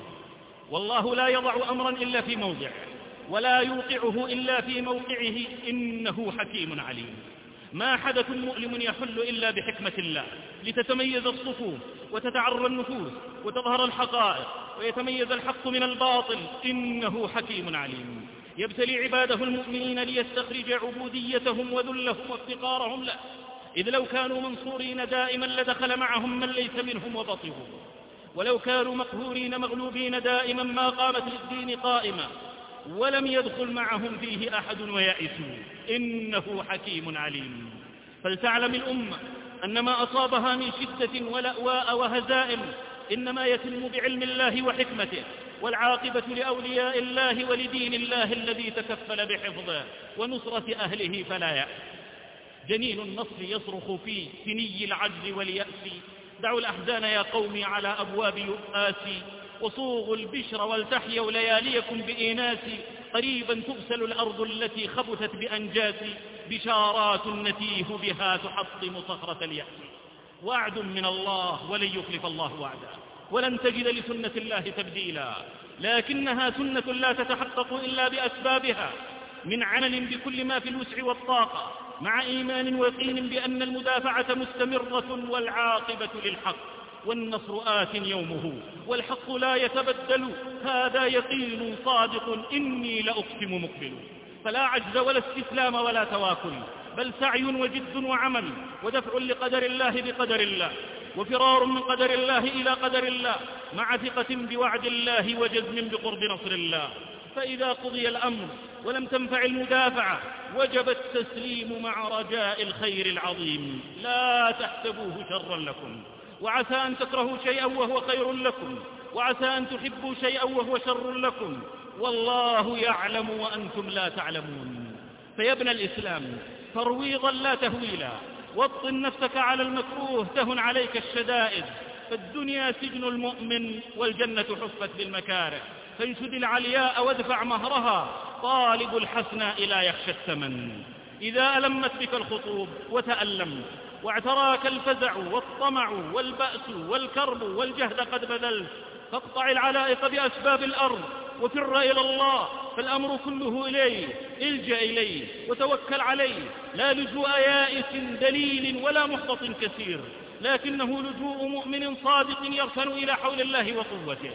والله لا يضع أمرا إلا في موضعه، ولا يوقعه إلا في موقعه، إنه حكيم عليم. ما حدث مؤلم يحل إلا بحكمة الله، لتتميز الصفوف وتتعرى النفوس وتظهر الحقائق ويتميز الحق من الباطل، إنه حكيم عليم. يبتلي عباده المؤمنين ليستخرج عبوديتهم وذلهم وافتقارهم له، إذ لو كانوا منصورين دائما لدخل معهم من ليس منهم وبطروا، ولو كانوا مقهورين مغلوبين دائما ما قامت للدين قائمة، ولم يدخل معهم فيه أحد ويأسوا، إنه حكيم عليم. فلتعلم الأمة أن ما أصابها من شدة ولأواء وهزائم إنما يتم بعلم الله وحكمته، والعاقبة لأولياء الله ولدين الله الذي تكفل بحفظه ونصرة أهله فلا يأس. جنين النصر يصرخ في سني العجز واليأس، دعوا الأحزان يا قومي على أبواب يؤاسي، وصوغوا البشر ولتحيوا لياليكم بإناسي، قريبا تغسل الأرض التي خبثت بأنجاسي، بشارات نتيه بها تحطم صخرة اليأس. وعد من الله ولن يخلف الله وعده، ولن تجد لسنة الله تبديلا، لكنها سنة لا تتحقق إلا بأسبابها، من عمل بكل ما في الوسع والطاقة، مع إيمان ويقين بأن المدافعة مستمرة والعاقبة للحق، والنصر آت يومه والحق لا يتبدل، هذا يقين صادق إني لأقسم مقبل. فلا عجز ولا استسلام ولا تواكل، بل سعي وجد وعمل، ودفع لقدر الله بقدر الله، وفرار من قدر الله إلى قدر الله، مع ثقة بوعد الله وجزم بقرب نصر الله. فإذا قضي الأمر ولم تنفع المدافعة وجب التسليم مع رجاء الخير العظيم. لا تحسبوه شرا لكم، وعسى أن تكرهوا شيئا وهو خير لكم، وعسى أن تحبوا شيئا وهو شر لكم، والله يعلم وأنتم لا تعلمون. فيا ابن الإسلام ترويضا لا تهويلا، وطن نفسك على المكروه تهن عليك الشدائد، فالدنيا سجن المؤمن والجنة حفت بالمكاره، فانشد العلياء وادفع مهرها، طالب الحسناء لا يخشى الثمن. إذا ألمت بك الخطوب وتألمت، واعتراك الفزع والطمع والبأس والكرب والجهد قد بذلت، فاقطع العلائق بأسباب الأرض وفر إلى الله، فالأمر كله إليه، الجأ إليه وتوكل عليه، لا لجوء يائس دليل ولا محبط كثير، لكنه لجوء مؤمن صادق يركن إلى حول الله وقوته،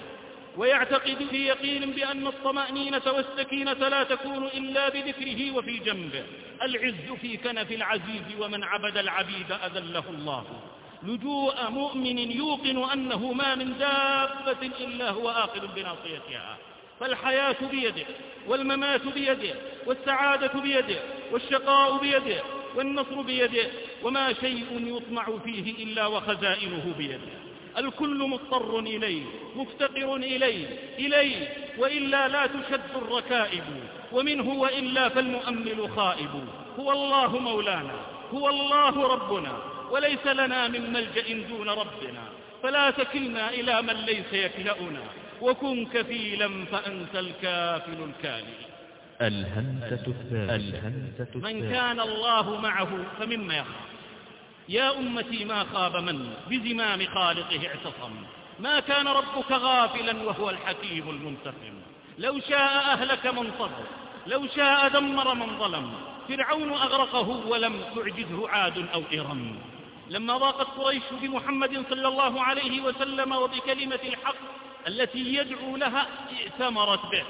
ويعتقد في يقين بأن الطمأنينة والسكينة لا تكون إلا بذكره وفي جنبه. العز في كنف العزيز، ومن عبد العبيد أذله الله. لجوء مؤمن يوقن أنه ما من دابة إلا هو آخذ بناصيتها، فالحياة بيده، والممات بيده، والسعادة بيده، والشقاء بيده، والنصر بيده، وما شيء يطمع فيه إلا وخزائنه بيده. الكل مضطر إليه، مفتقر إليه، وإلا لا تشد الركائب، ومنه وإلا فالمؤمل خائب. هو الله مولانا، هو الله ربنا، وليس لنا من ملجأ دون ربنا، فلا تكلنا إلى من ليس يكلأنا، وكن كفيلا فأنت الكافل الكالي. الهمزة الثالثة. من كان الله معه فمما يخاف. يا أمتي ما خاب من بزمام خالقه اعتصم، ما كان ربك غافلا وهو الحكيم المنتقم. لو شاء أهلك من صبر، لو شاء دمر من ظلم، فرعون أغرقه ولم تعجزه عاد أو إرم. لما ضاقت قريش بمحمد صلى الله عليه وسلم وبكلمة الحق التي يدعو لها، ائتمرت به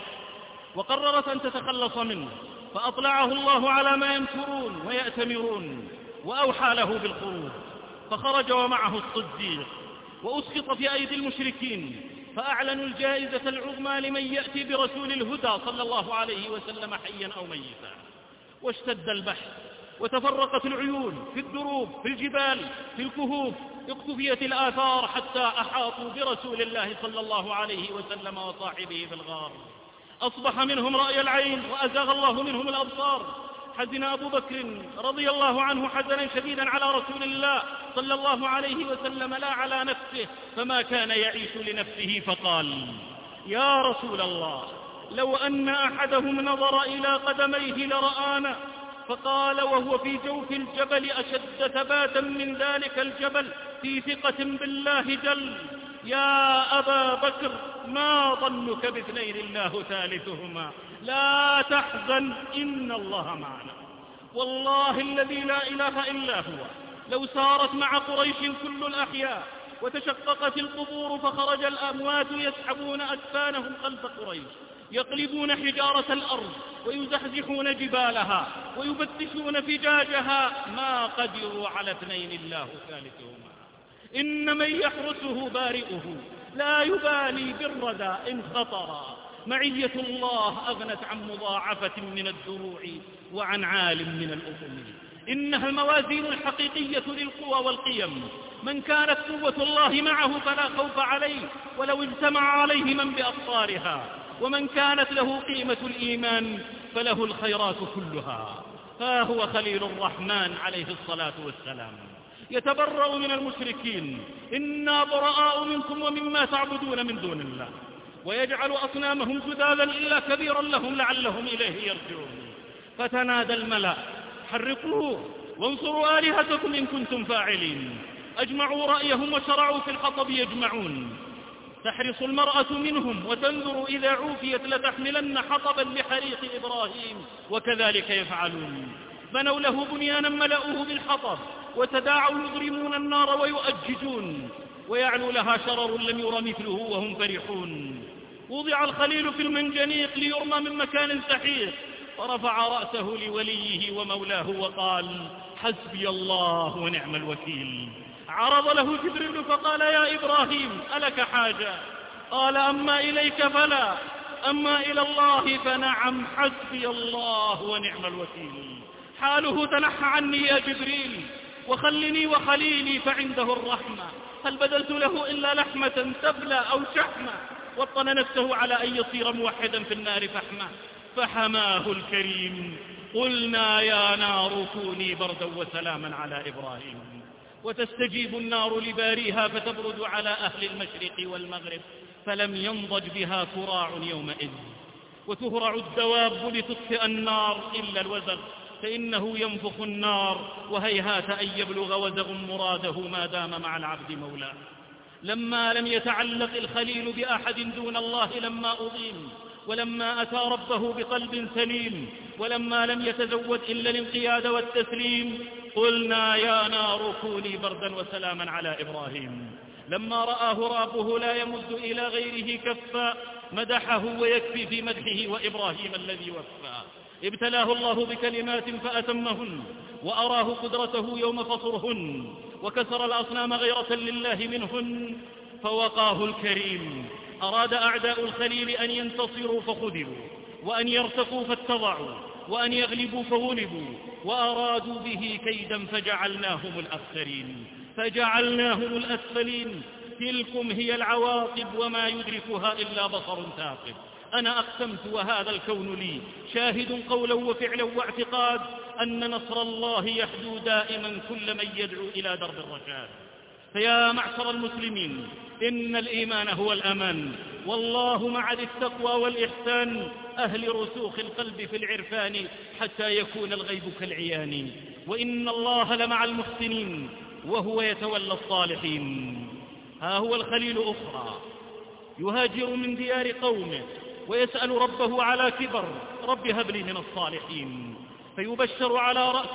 وقررت أن تتخلص منه، فأطلعه الله على ما يمكرون ويأتمرون. وأوحى له بالخروج، فخرج ومعه الصديق، وأسقط في أيدي المشركين، فأعلنوا الجائزة العظمى لمن يأتي برسول الهدى صلى الله عليه وسلم حيا أو ميتا. واشتد البحث وتفرقت العيون في الدروب، في الجبال، في الكهوف، اقتفيت الآثار حتى أحاطوا برسول الله صلى الله عليه وسلم وصاحبه في الغار. أصبح منهم رأي العين وأزاغ الله منهم الأبصار. حزن أبو بكر رضي الله عنه حزنا شديدا على رسول الله صلى الله عليه وسلم لا على نفسه، فما كان يعيش لنفسه، فقال: يا رسول الله، لو أن أحدهم نظر إلى قدميه لرآنا. فقال وهو في جوف الجبل أشد ثباتا من ذلك الجبل في ثقة بالله جل: يا أبا بكر، ما ظنك باثنين الله ثالثهما، لا تحزن إن الله معنا. والله الذي لا إله إلا هو، لو سارت مع قريش كل الأحياء وتشققت القبور فخرج الأموات يسحبون أدفانهم خلف قريش، يقلبون حجارة الأرض ويزحزحون جبالها ويفتشون فجاجها، ما قدروا على اثنين الله ثالثهما. إن من يحرسه بارئه، لا يبالي بالردى إن خطرا. معية الله أغنت عن مضاعفة من الدروع وعن عالم من الأفم. إنها الموازين الحقيقية للقوى والقيم. من كانت قوة الله معه فلا خوف عليه ولو اجتمع عليه من بأبصارها، ومن كانت له قيمة الإيمان فله الخيرات كلها. ها هو خليل الرحمن عليه الصلاة والسلام يتبرأ من المشركين: إنا براء منكم ومما تعبدون من دون الله، ويجعل أصنامهم جذاذا إلا كبيرا لهم لعلهم إليه يرجعون. فتنادى الملأ: حرقوه وانصروا آلهتكم إن كنتم فاعلين. أجمعوا رأيهم وشرعوا في الحطب يجمعون. تحرص المرأة منهم وتنظر إذا عوفيت لتحملن حطبا لحريق إبراهيم، وكذلك يفعلون. بنوا له بنيانا ملأوه بالحطب، وتداعوا يضرمون النار ويؤججون، ويعلو لها شرر لم ير مثله وهم فرحون. وضع الخليل في المنجنيق ليرمى من مكان سحيق، فرفع رأسه لوليه ومولاه وقال: حسبي الله ونعم الوكيل. عرض له جبريل فقال: يا إبراهيم، ألك حاجة؟ قال: أما إليك فلا، أما إلى الله فنعم، حسبي الله ونعم الوكيل. حاله: تنحى عني يا جبريل، وخلني وخليلي فعنده الرحمة. هل بدلت له إلا لحمة تبلى أو شحمة؟ وطن نفسه على أن يصير موحدا في النار فحمة، فحماه الكريم. قلنا يا نار كوني بردا وسلاما على إبراهيم. وتستجيب النار لباريها فتبرد على أهل المشرق والمغرب، فلم ينضج بها كراع يومئذ. وتهرع الدواب لتطفئ النار إلا الوزغ، فإنه ينفخ النار، وهيهات أن يبلغ وزغ مراده ما دام مع العبد مولاه. لما لم يتعلق الخليل بأحد دون الله لما أضيم، ولما أتى ربه بقلب سليم، ولما لم يتزود إلا الانقياد والتسليم، قلنا يا نار كوني بردا وسلاما على إبراهيم. لما رآه ربه لا يمد إلى غيره كفا، مدحه ويكفي في مدحه وإبراهيم الذي وفى. ابتلاه الله بكلمات فأتمهن، وأراه قدرته يوم فصرهن، وكسر الأصنام غيرة لله منهن، فوقاه الكريم. أراد أعداء الخليل أن ينتصروا فخذلوا، وأن يرتقوا فاتضعوا، وأن يغلبوا فغلبوا، وأرادوا به كيدا فجعلناهم الأخسرين، فجعلناهم الأسفلين. تلكم هي العواقب وما يدركها إلا بصر ثاقب. أنا أقسمت وهذا الكون لي شاهد قولا وفعلا واعتقاد أن نصر الله يحدو دائما كل من يدعو إلى درب الرشاد. فيا معشر المسلمين، إن الإيمان هو الأمان، والله مع ذي التقوى والإحسان، أهل رسوخ القلب في العرفان حتى يكون الغيب كالعيان. وإن الله لمع المحسنين وهو يتولى الصالحين. ها هو الخليل أخرى يهاجر من ديار قومه ويسأل ربه على كبر: رب هب لي من الصالحين. فيبشر على رأس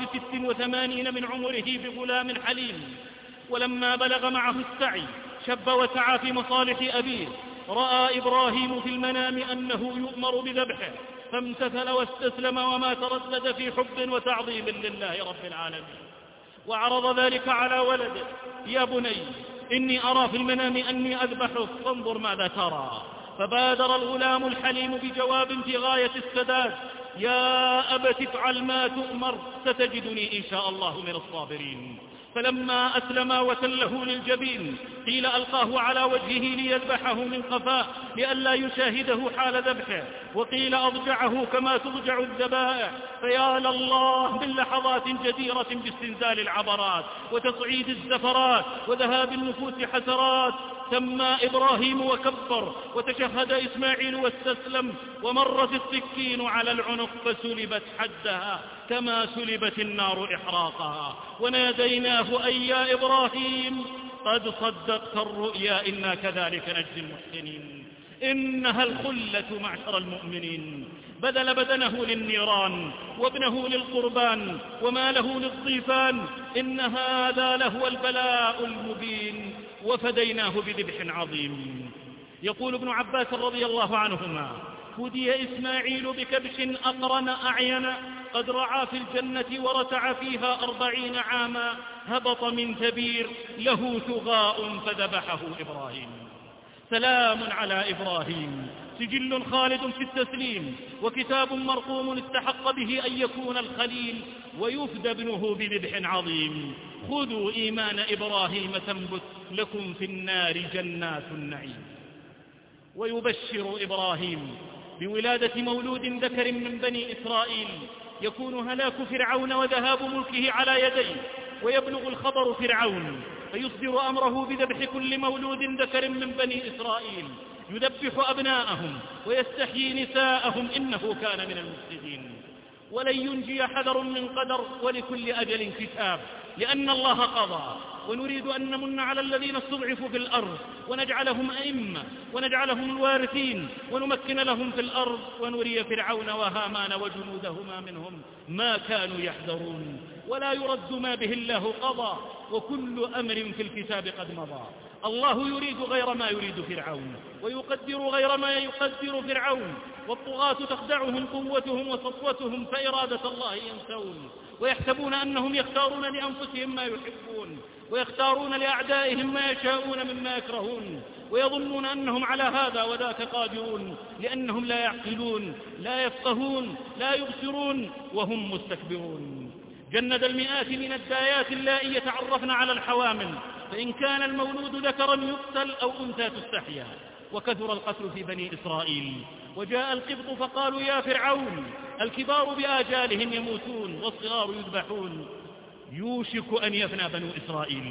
86 من عمره بغلام حليم. ولما بلغ معه السعي شب وسعى في مصالح أبيه، رأى إبراهيم في المنام أنه يؤمر بذبحه، فامتثل واستسلم وما تردد في حب وتعظيم لله رب العالمين. وعرض ذلك على ولده: يا بني إني أرى في المنام أني أذبحك فانظر ماذا ترى. فبادر الغلام الحليم بجواب في غاية السداد: يا أبت افعل ما تؤمر ستجدني إن شاء الله من الصابرين. فلما أسلما وتله للجبين قيل ألقاه على وجهه ليذبحه من قفاه لئلا يشاهده حال ذبحه، وقيل أضجعه كما تضجع الذبائح. فيا لله من لحظات جديرة باستنزال العبرات وتصعيد الزفرات وذهاب النفوس حسرات. سمى إبراهيم وكبر، وتشهد إسماعيل واستسلم، ومرت السكين على العنق فسلبت حدها كما سلبت النار إحراقها. وناديناه أي يا إبراهيم قد صدقت الرؤيا إنا كذلك نجزي المحسنين. إنها الخلة معشر المؤمنين، بذل بدنه للنيران وابنه للقربان وماله للضيفان، إن هذا لهو البلاء المبين، وفديناه بذبح عظيم. يقول ابن عباس رضي الله عنهما: فدي إسماعيل بكبش أقرن أعين قد رعى في الجنة ورتع فيها 40 عاما، هبط من ثبير له ثغاء فذبحه إبراهيم. سلام على إبراهيم، سجل خالد في التسليم، وكتاب مرقوم استحق به أن يكون الخليل، ويفدى ابنه بذبح عظيم. خذوا إيمان إبراهيم تنبت لكم في النار جنات النعيم. ويبشر إبراهيم بولادة مولود ذكر من بني إسرائيل يكون هلاك فرعون وذهاب ملكه على يديه، ويبلغ الخبر فرعون فيصدر أمره بذبح كل مولود ذكر من بني إسرائيل، يذبح أبناءهم ويستحيي نساءهم، إنه كان من المفسدين. ولن ينجي حذر من قدر، ولكل أجل كتاب، لأن الله قضى. ونريد أن نمن على الذين استضعفوا في الأرض ونجعلهم أئمة ونجعلهم الوارثين ونمكن لهم في الأرض، ونري فرعون وهامان وجنودهما منهم ما كانوا يحذرون. ولا يرد ما به الله قضى، وكل أمر في الكتاب قد مضى. الله يريد غير ما يريد فرعون، ويقدر غير ما يقدر فرعون، والطغاة تخدعهم قوتهم وسطوتهم، فإرادة الله ينسون، ويحسبون أنهم يختارون لأنفسهم ما يحبون، ويختارون لأعدائهم ما يشاءون مما يكرهون، ويظنون أنهم على هذا وذاك قادرون، لأنهم لا يعقلون لا يفقهون لا يبصرون وهم مستكبرون. جند المئات من الدايات اللائي يتعرفن على الحوامل، فإن كان المولود ذكرا يقتل أو أنثى تستحيا. وكثر القتل في بني إسرائيل، وجاء القبط فقالوا يا فرعون الكبار بآجالهم يموتون والصغار يذبحون، يوشك أن يفنى بنو إسرائيل.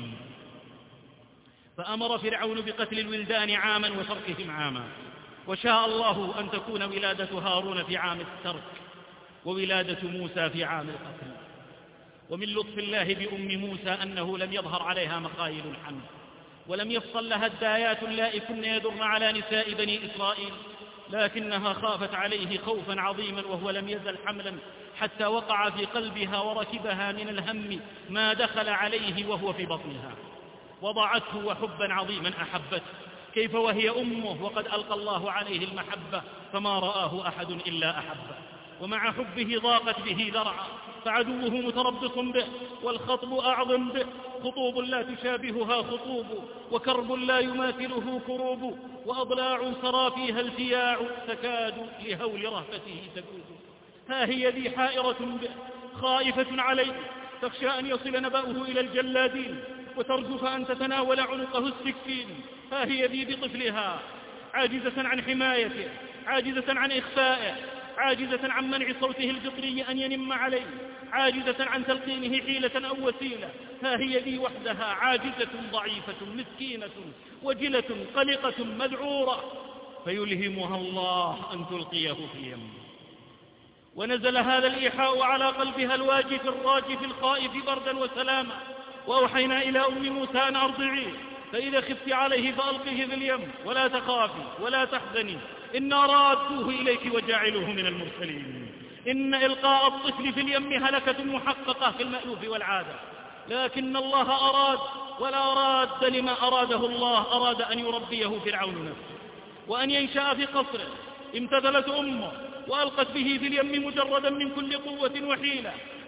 فأمر فرعون بقتل الولدان عاما وتركهم عاما، وشاء الله أن تكون ولادة هارون في عام الترك وولادة موسى في عام القتل. ومن لطف الله بأم موسى أنه لم يظهر عليها مخايل الحمل، ولم يفصل لها الدايات اللائي كن يدرن على نساء بني إسرائيل، لكنها خافت عليه خوفا عظيما وهو لم يزل حملا، حتى وقع في قلبها وركبها من الهم ما دخل عليه وهو في بطنها. وضعته وحبا عظيما أحبته، كيف وهي أمه وقد ألقى الله عليه المحبة فما رآه أحد إلا أحبه. ومع حبه ضاقت به ذرعا، فعدوه متربص به، والخطب أعظم به، خطوب لا تشابهها خطوب، وكرب لا يماثله كروب، وأضلاع سرى فيها التياع، تكاد لهول رهفته تجود. ها هي ذي حائرة به، خائفة عليه، تخشى أن يصل نبأه إلى الجلادين، وترجف أن تتناول عنقه السكين. ها هي ذي بطفلها، عاجزة عن حمايته، عاجزة عن إخفائه، عاجزة عن منع صوته الفطري أن ينم عليه، عاجزة عن تلقينه حيلة أو وسيلة. ها هي ذي وحدها، عاجزة ضعيفة مسكينة وجلة قلقة مذعورة، فيلهمها الله أن تلقيه في يم. ونزل هذا الإيحاء على قلبها الواجف الراجف الخائف بردا وسلاما. وأوحينا إلى أم موسى أن أرضعيه، فإذا خفت عليه فألقيه في اليم ولا تخافي ولا تحزني، إنا رادوه إليك وجاعلوه من المرسلين. إن إلقاء الطفل في اليم هلكة محققة في المألوف والعادة، لكن الله أراد ولا راد لما أراده الله. أراد أن يربيه فرعون نفسه وأن ينشأ في قصره. امتثلت أمه وألقت به في اليم مجردا من كل قوة وحيلة،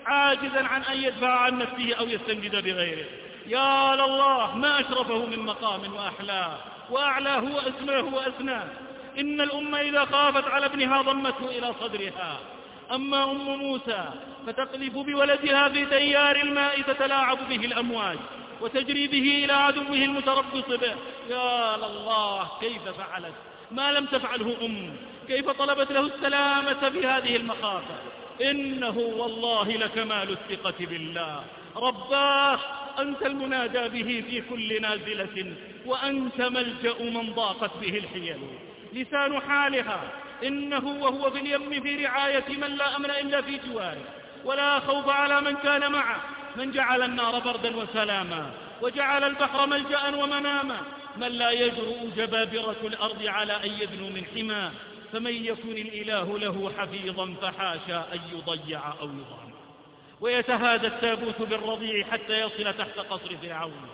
عاجزا عن أن يدفع عن نفسه أو يستنجد بغيره. يا لله ما أشرفه من مقام وأعلاه وأسماه وأسناه. إن الأمة إذا خافت على ابنها ضمته إلى صدرها، أما أم موسى فتقذف بولدها في تيار الماء تتلاعب به الأمواج وتجري به إلى عدوه المتربص به. يا لله كيف فعلت ما لم تفعله كيف طلبت له السلامة في هذه المخافة. إنه والله لكمال الثقة بالله. رباه أنت المنادى به في كل نازلة، وأنت ملجأ من ضاقت به الحيل. لسان حالها إنه وهو في اليم في رعاية من لا أمن إلا في جواره، ولا خوف على من كان معه، من جعل النار بردا وسلاما وجعل البحر ملجأ ومناما، من لا يجرؤ جبابرة الأرض على أن يدنو من حماه، فمن يكن الإله له حفيظا فحاشا أن يضيع أو يضام. ويتهادى التابوت بالرضيع حتى يصل تحت قصر فرعون،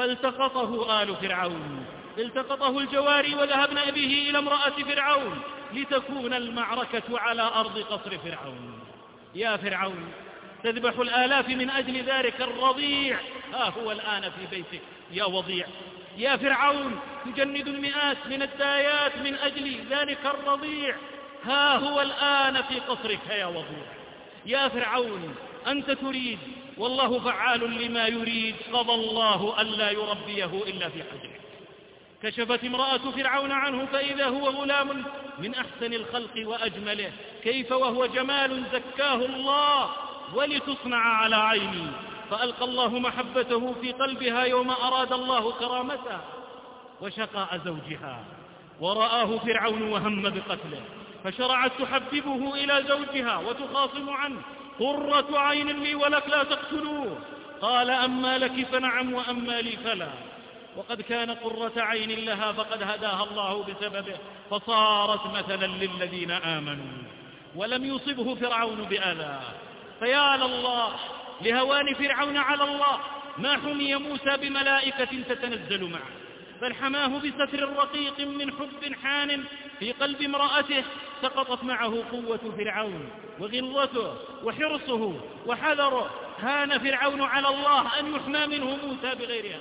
فالتقطه آل فرعون، التقطه الجواري وذهبن به إلى امرأة فرعون لتكون المعركة على أرض قصر فرعون. يا فرعون تذبح الآلاف من أجل ذلك الرضيع، ها هو الآن في بيتك يا وضيع. يا فرعون تجند المئات من الدايات من أجل ذلك الرضيع، ها هو الآن في قصرك يا وضيع. يا فرعون أنت تريد والله فعال لما يريد، قضى الله ألا يربيه إلا في حجرك. كشفت امرأة فرعون عنه فإذا هو غلام من أحسن الخلق وأجمله، كيف وهو جمال زكاه الله ولتصنع على عيني. فألقى الله محبته في قلبها يوم أراد الله كرامتها وشقاء زوجها، ورآه فرعون وهم بقتله، فشرعت تحببه إلى زوجها وتخاصم عنه. قرة عين لي ولك لا تقتلوه. قال أما لك فنعم وأما لي فلا. وقد كان قرة عين لها فقد هداها الله بسببه، فصارت مثلا للذين آمنوا ولم يصبه فرعون بأذى. فيا لله لهوان فرعون على الله ما حمي موسى بملائكة تتنزل معه، بل حماه بستر رقيق من حب حان في قلب امرأته. سقطت معه قوة فرعون وغلظته وحرصه وحذره. هان فرعون على الله أن يحمى منه موسى بغيرها.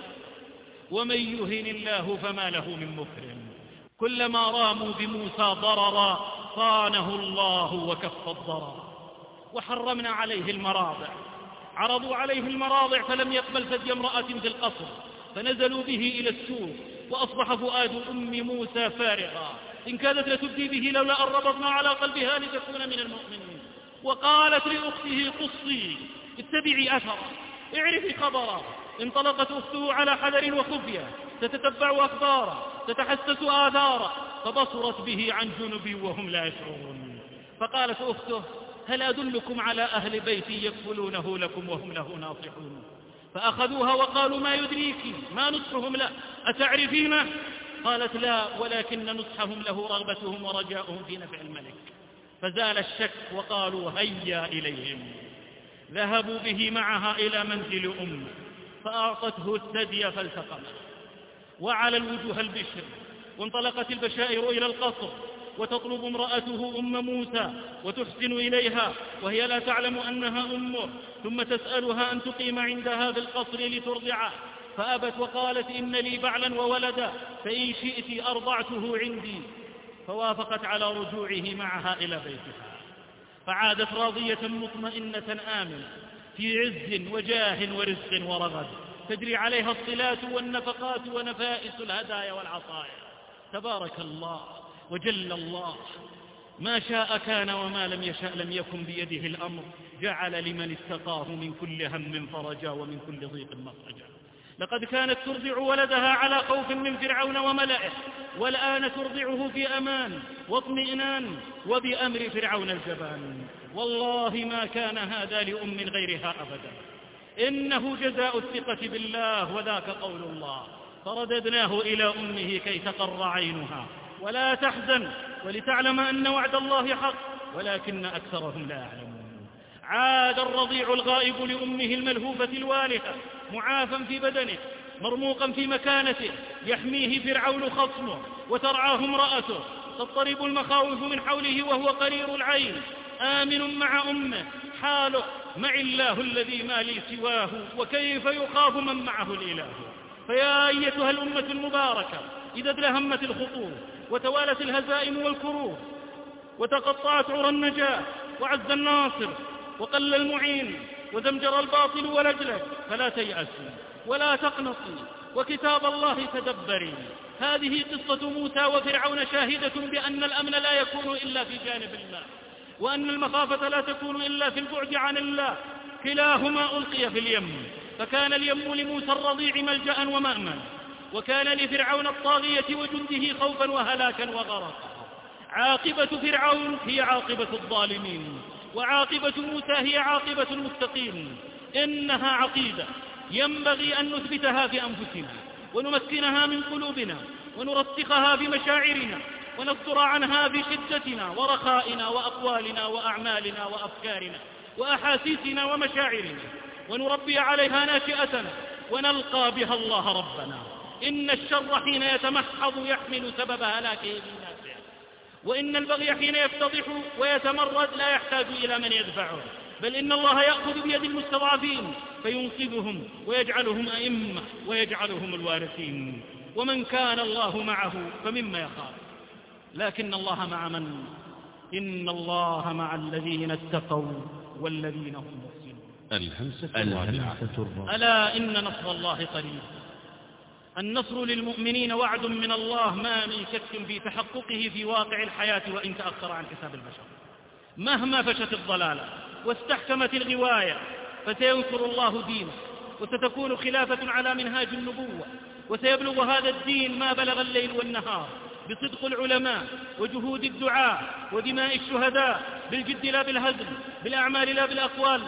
ومن يهن الله فما له من مكرم. كلما راموا بموسى ضررا صانه الله وكف الضرر. وحرمنا عليه المراضع، عرضوا عليه المراضع فلم يقبل فدي امرأة في القصر، فنزلوا به إلى السوق، وأصبح فؤاد أم موسى فارغا، إن كادت لتبدي به لولا أن ربطنا على قلبها لتكون من المؤمنين. وقالت لأخته قصي اتبعي أثرا اعرفي خبرا. انطلقت أخته على حذر وخفية تتتبع أخبارا تتحسس آثارا، فبصرت به عن جنب وهم لا يشعرون. فقالت أخته هل أدلكم على أهل بيت يكفلونه لكم وهم له ناصحون. فأخذوها وقالوا ما يدريك ما نصحهم له أتعرفينه؟ قالت لا ولكن نصحهم له رغبتهم ورجاؤهم في نفع الملك. فزال الشك وقالوا هيا إليهم. ذهبوا به معها إلى منزل أمه فأعطته الثدي فالتقمه، وعلى الوجوه البشر. وانطلقت البشائر إلى القصر وتطلب امرأته أم موسى وتحسن إليها وهي لا تعلم أنها أمه، ثم تسألها أن تقيم عندها في القصر لترضعه، فأبت وقالت إن لي بعلا وولدا فإن شئت أرضعته عندي. فوافقت على رجوعه معها إلى بيتها، فعادت راضية مطمئنة آمنة في عز وجاه ورزق ورغد، تجري عليها الصلات والنفقات ونفائس الهدايا والعطايا. تبارك الله وجل الله، ما شاء كان وما لم يشاء لم يكن بيده الأمر. جعل لمن اتقاه من كل هم فرجا ومن كل ضيق مخرجا. لقد كانت ترضع ولدها على خوف من فرعون وملئه، والآن ترضعه في أمان واطمئنان وبأمر فرعون الجبان. والله ما كان هذا لأم غيرها أبدا، إنه جزاء الثقة بالله وذاك قول الله فرددناه إلى أمه كي تقر عينها ولا تحزن ولتعلم أن وعد الله حق ولكن أكثرهم لا يعلمون. عاد الرضيع الغائب لأمه الملهوفة الوالهة معافا في بدنه مرموقا في مكانته، يحميه فرعون خصمه وترعاه امرأته، تضطرب المخاوف من حوله وهو قرير العين آمن مع أمه، حاله معي الله الذي ما لي سواه، وكيف يخاف من معه الإله. فيا أيتها الأمة المباركة، إذا ادلهمت الخطوب وتوالت الهزائم والكروب وتقطعت عرى النجاة وعز الناصر وقل المعين وزمجر الباطل ولجلج، فلا تيأسي ولا تقنطي وكتاب الله تدبري. هذه قصة موسى وفرعون شاهدة بأن الأمن لا يكون إلا في جانب الله، وأن المخافة لا تكون إلا في البعد عن الله. كلاهما ألقي في اليم، فكان اليم لموسى الرضيع ملجأ ومأمن، وكان لفرعون الطاغية وجنده خوفا وهلاكا وغرقا. عاقبة فرعون هي عاقبة الظالمين، وعاقبة موسى هي عاقبة المتقين. إنها عقيدة ينبغي أن نثبتها في أنفسنا، ونمكنها من قلوبنا، ونرسخها في مشاعرنا، ونصدر عنها في شدتنا ورخائنا وأقوالنا وأعمالنا وأفكارنا وأحاسيسنا ومشاعرنا، ونربي عليها ناشئتنا، ونلقى بها الله ربنا. إن الشر حين يتمحض يحمل سبب هلاكه للناس، وإن البغي حين يفتضح ويتمرد لا يحتاج إلى من يدفعه، بل إن الله يأخذ بيد المستضعفين فينقذهم ويجعلهم أئمة ويجعلهم الوارثين. ومن كان الله معه فمما يخاف، لكن الله مع من؟ إن الله مع الذين اتقوا والذين هم محسنون. الهمسة الرابعة. ألا إن نصر الله قريب. النصر للمؤمنين وعد من الله ما من شك في تحققه في واقع الحياة وإن تأخر عن حساب البشر. مهما فشت الضلالة واستحكمت الغواية فسينصر الله دينه، وستكون خلافة على منهاج النبوة، وسيبلغ هذا الدين ما بلغ الليل والنهار بصدق العلماء وجهود الدعاء ودماء الشهداء، بالجد لا بالهزل، بالأعمال لا بالأقوال،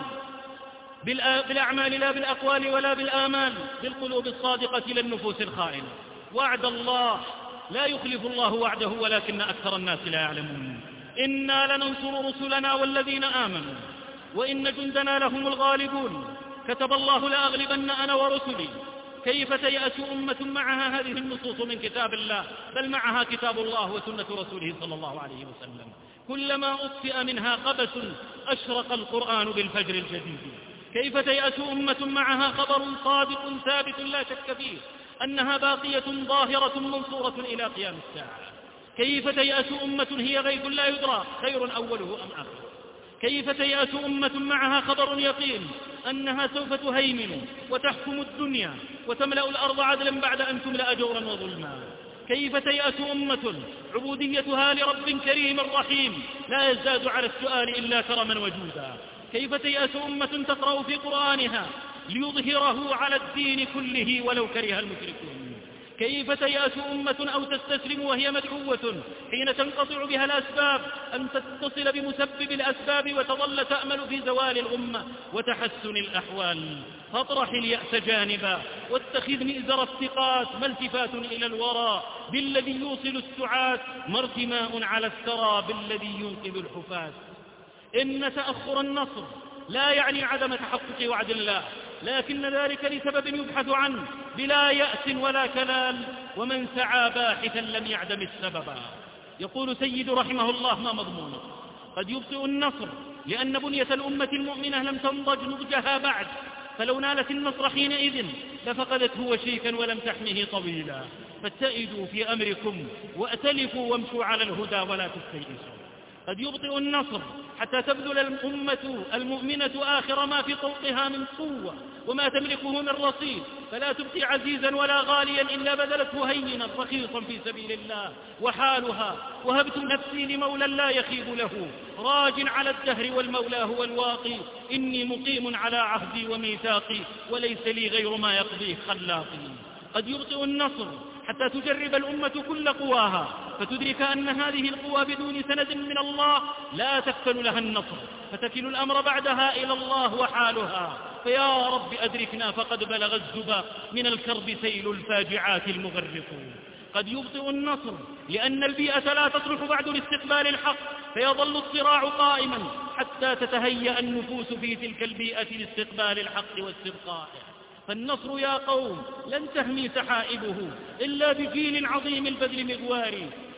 ولا بالآمال، بالقلوب الصادقة للنفوس الخائنة. وعد الله لا يخلف الله وعده ولكن أكثر الناس لا يعلمون. إنا لننصر رسلنا والذين آمنوا وإن جندنا لهم الغالبون. كتب الله لأغلبن أنا ورسلي. كيف تيأس أمة معها هذه النصوص من كتاب الله، بل معها كتاب الله وسنة رسوله صلى الله عليه وسلم. كلما أطفئ منها قبس أشرق القرآن بالفجر الجديد. كيف تيأس أمة معها خبر صادق ثابت لا شك فيه أنها باقية ظاهرة منصورة إلى قيام الساعة. كيف تيأس أمة هي غيب لا يدرى خير أوله أم آخره. كيف تيأس أمة معها خبر يقين أنها سوف تهيمن وتحكم الدنيا وتملأ الأرض عدلا بعد أن تملأ جورا وظلما. كيف تيأس أمة عبوديتها لرب كريم رحيم لا يزداد على السؤال إلا كرما وجودا. كيف تيأس أمة تقرأ في قرآنها ليظهره على الدين كله ولو كره المشركون. كيف تيأس أمة أو تستسلم وهي مدعوة حين تنقطع بها الأسباب أن تتصل بمسبب الأسباب وتظل تأمل في زوال الأمة وتحسن الأحوال. فاطرح اليأس جانبا واتخذ مئزر الثقات، ما التفات إلى الوراء بالذي يوصل السعات، ما ارتماء على الثرى بالذي ينقذ الحفاة. إن تأخر النصر لا يعني عدم تحقق وعد الله، لكن ذلك لسبب يبحث عنه بلا يأس ولا كلال، ومن سعى باحثا لم يعدم السببا. يقول سيد رحمه الله ما مضمونه؟ قد يبطئ النصر لأن بنية الأمة المؤمنة لم تنضج نضجها بعد، فلو نالت النصر حينئذ لفقدته وشيكا ولم تحمه طويلا. فاتئدوا في أمركم وأتلفوا وامشوا على الهدى ولا تستيئسوا. قد يبطئ النصر حتى تبذل الأمة المؤمنة آخر ما في طوقها من قوة وما تملكه من رصيد، فلا تبقي عزيزا ولا غاليا إلا بذلته هينا رخيصا في سبيل الله. وحالها وهبت نفسي لمولى لا يخيب له، راج على الدهر والمولى هو الواقي، إني مقيم على عهدي وميثاقي وليس لي غير ما يقضيه خلاقي. قد يبطئ النصر حتى تجرب الأمة كل قواها فتدرك أن هذه القوى بدون سند من الله لا تكفل لها النصر، فتكل الأمر بعدها إلى الله وحالها. فيا رب أدركنا فقد بلغ الزبا من الكرب سيل الفاجعات المغرق. قد يبطئ النصر لأن البيئة لا تصلح بعد لاستقبال الحق، فيظل الصراع قائما حتى تتهيأ النفوس في تلك البيئة لاستقبال الحق واستبقائه. فالنصر يا قوم لن تهمي سحائبه إلا بجيل عظيم البذل مغواري.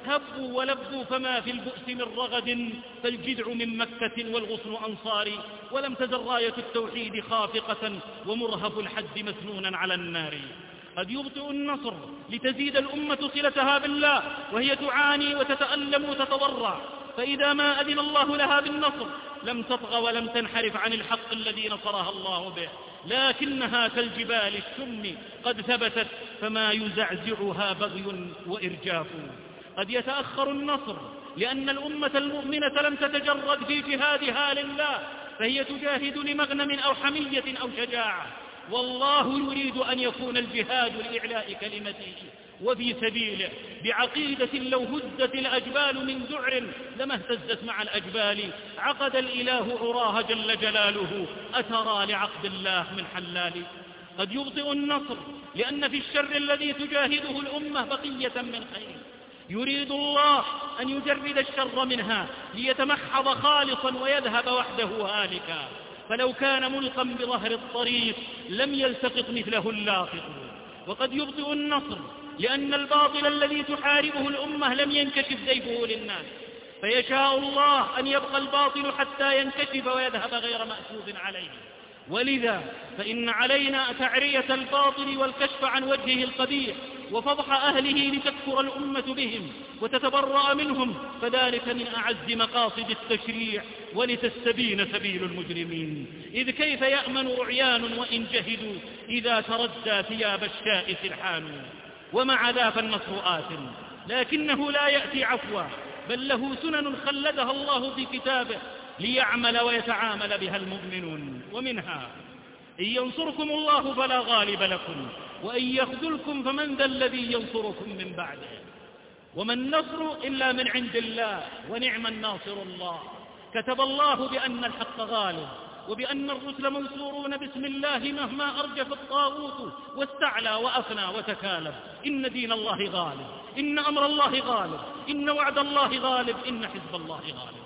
هبوا ولبوا فما في البؤس من رغد، فالجذع من مكة والغصن أنصاري، ولم تزل راية التوحيد خافقة ومرهف الحد مسنونا على النار. قد يبطئ النصر لتزيد الأمة صلتها بالله وهي تعاني وتتألم وتتضرع، فإذا ما أذن الله لها بالنصر لم تطغى ولم تنحرف عن الحق الذي نصرها الله به، لكنها كالجبال السم قد ثبتت فما يزعزعها بغي وإرجاف. قد يتأخر النصر لأن الأمة المؤمنة لم تتجرد في جهادها لله، فهي تجاهد لمغنم أو حمية أو شجاعة، والله يريد أن يكون الجهاد لإعلاء كلمته وفي سبيله بعقيدة لو هزت الأجبال من ذعر لما اهتزت مع الأجبال، عقد الإله عراها جل جلاله، أترى لعقد الله من حلال. قد يبطئ النصر لأن في الشر الذي تجاهده الأمة بقية من خير، يريد الله أن يجرد الشر منها ليتمحض خالصا ويذهب وحده هالكا، فلو كان ملقا بظهر الطريق لم يلتقط مثله اللاقط. وقد يبطئ النصر لأن الباطل الذي تحاربه الأمة لم ينكشف زيفه للناس، فيشاء الله أن يبقى الباطل حتى ينكشف ويذهب غير مأسوف عليه، ولذا فإن علينا تعرية الباطل والكشف عن وجهه القبيح وفضح أهله لتكفر الأمة بهم وتتبرأ منهم، فذلك من أعز مقاصد التشريع ولتستبين سبيل المجرمين. إذ كيف يأمن رعيان وإن جهدوا إذا تردى ثياب الشاء سرحان. ومع ذا فالنصر آت لكنه لا يأتي عفوا، بل له سنن خلدها الله في كتابه ليعمل ويتعامل بها المؤمنون. ومنها إن ينصركم الله فلا غالب لكم وإن يخذلكم فمن ذا الذي ينصركم من بعده. وما النصر إلا من عند الله ونعم الناصر الله. كتب الله بأن الحق غالب وبأن الرسل منصورون باسم الله مهما أرجف الطاغوت واستعلى وأفنى وتكالب. إن دين الله غالب، إن أمر الله غالب، إن وعد الله غالب، إن حزب الله غالب.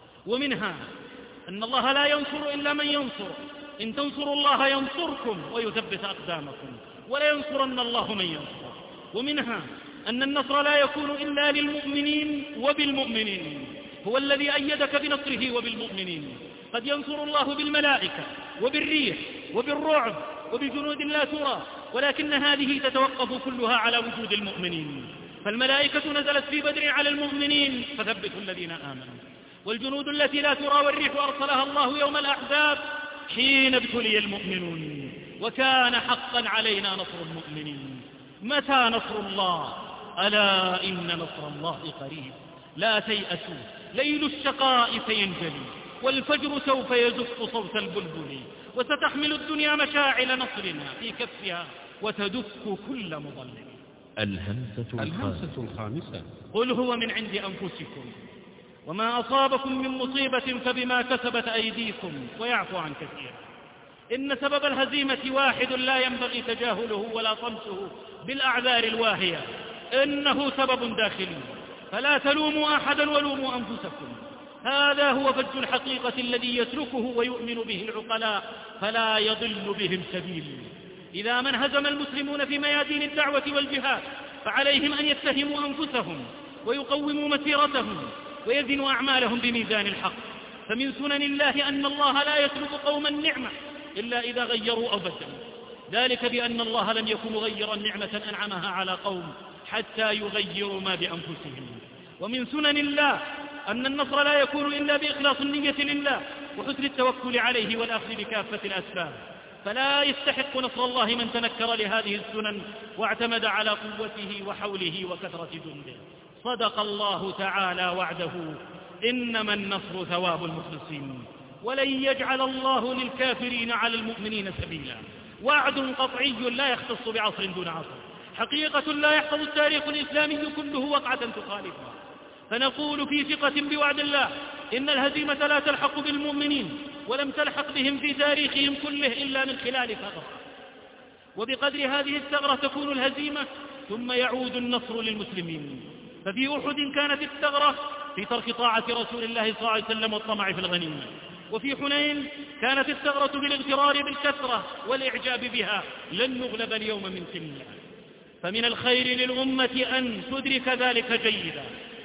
ومنها أن الله لا ينصر إلا من ينصر، إن تنصروا الله ينصركم ويثبت أقدامكم ولا ينصرن الله من ينصر. ومنها أن النصر لا يكون إلا للمؤمنين وبالمؤمنين، هو الذي أيدك بنصره وبالمؤمنين. قد ينصر الله بالملائكة وبالريح وبالرعب وبجنود لا ترى، ولكن هذه تتوقف كلها على وجود المؤمنين. فالملائكة نزلت في بدر على المؤمنين فثبتوا الذين آمنوا، والجنود التي لا ترى والريح أرسلها الله يوم الأحزاب حين ابتلي المؤمنون، وكان حقا علينا نصر المؤمنين. متى نصر الله؟ ألا إن نصر الله قريب. لا تيأسوا، ليل الشقاء سينجلي والفجر سوف يزف صوت البلبل، وستحمل الدنيا مشاعل نصرنا في كفها وتدك كل مضلل. الهمسة الخامسة. قل هو من عند أنفسكم وما أصابكم من مصيبة فبما كسبت أيديكم ويعفو عن كثير. إن سبب الهزيمة واحد لا ينبغي تجاهله ولا طمسه بالأعذار الواهية، إنه سبب داخلي، فلا تلوموا أحدا ولوموا أنفسكم. هذا هو فج الحقيقة الذي يتركه ويؤمن به العقلاء فلا يضل بهم سبيل. إذا ما انهزم المسلمون في ميادين الدعوة والجهاد فعليهم أن يتهموا أنفسهم ويقوموا مسيرتهم ويزنوا أعمالهم بميزان الحق. فمن سنن الله أن الله لا يسلب قوما نعمة إلا إذا غيروا أو بدلوا، ذلك بأن الله لم يكن مغيرا نعمة أنعمها على قوم حتى يغيروا ما بأنفسهم. ومن سنن الله أن النصر لا يكون إلا بإخلاص النية لله وحسن التوكل عليه والأخذ بكافة الأسباب، فلا يستحق نصر الله من تنكر لهذه السنن واعتمد على قوته وحوله وكثرة جنده. صدق الله تعالى وعده، إنما النصر ثواب المخلصين، ولن يجعل الله للكافرين على المؤمنين سبيلا. وعد قطعي لا يختص بعصر دون عصر، حقيقة لا يحفظ التاريخ الإسلامي كله وقعة تخالفها. فنقول في ثقة بوعد الله إن الهزيمة لا تلحق بالمؤمنين ولم تلحق بهم في تاريخهم كله إلا من خلال ثغرة، وبقدر هذه الثغرة تكون الهزيمة ثم يعود النصر للمسلمين. ففي أحد كانت الثغرة في ترك طاعة رسول الله صلى الله عليه وسلم والطمع في الغنيمة، وفي حنين كانت الثغرة بالاغترار بالكثرة والإعجاب بها، لن نغلب اليوم من قلة. فمن الخير للأمة أن تدرك ذلك جيدا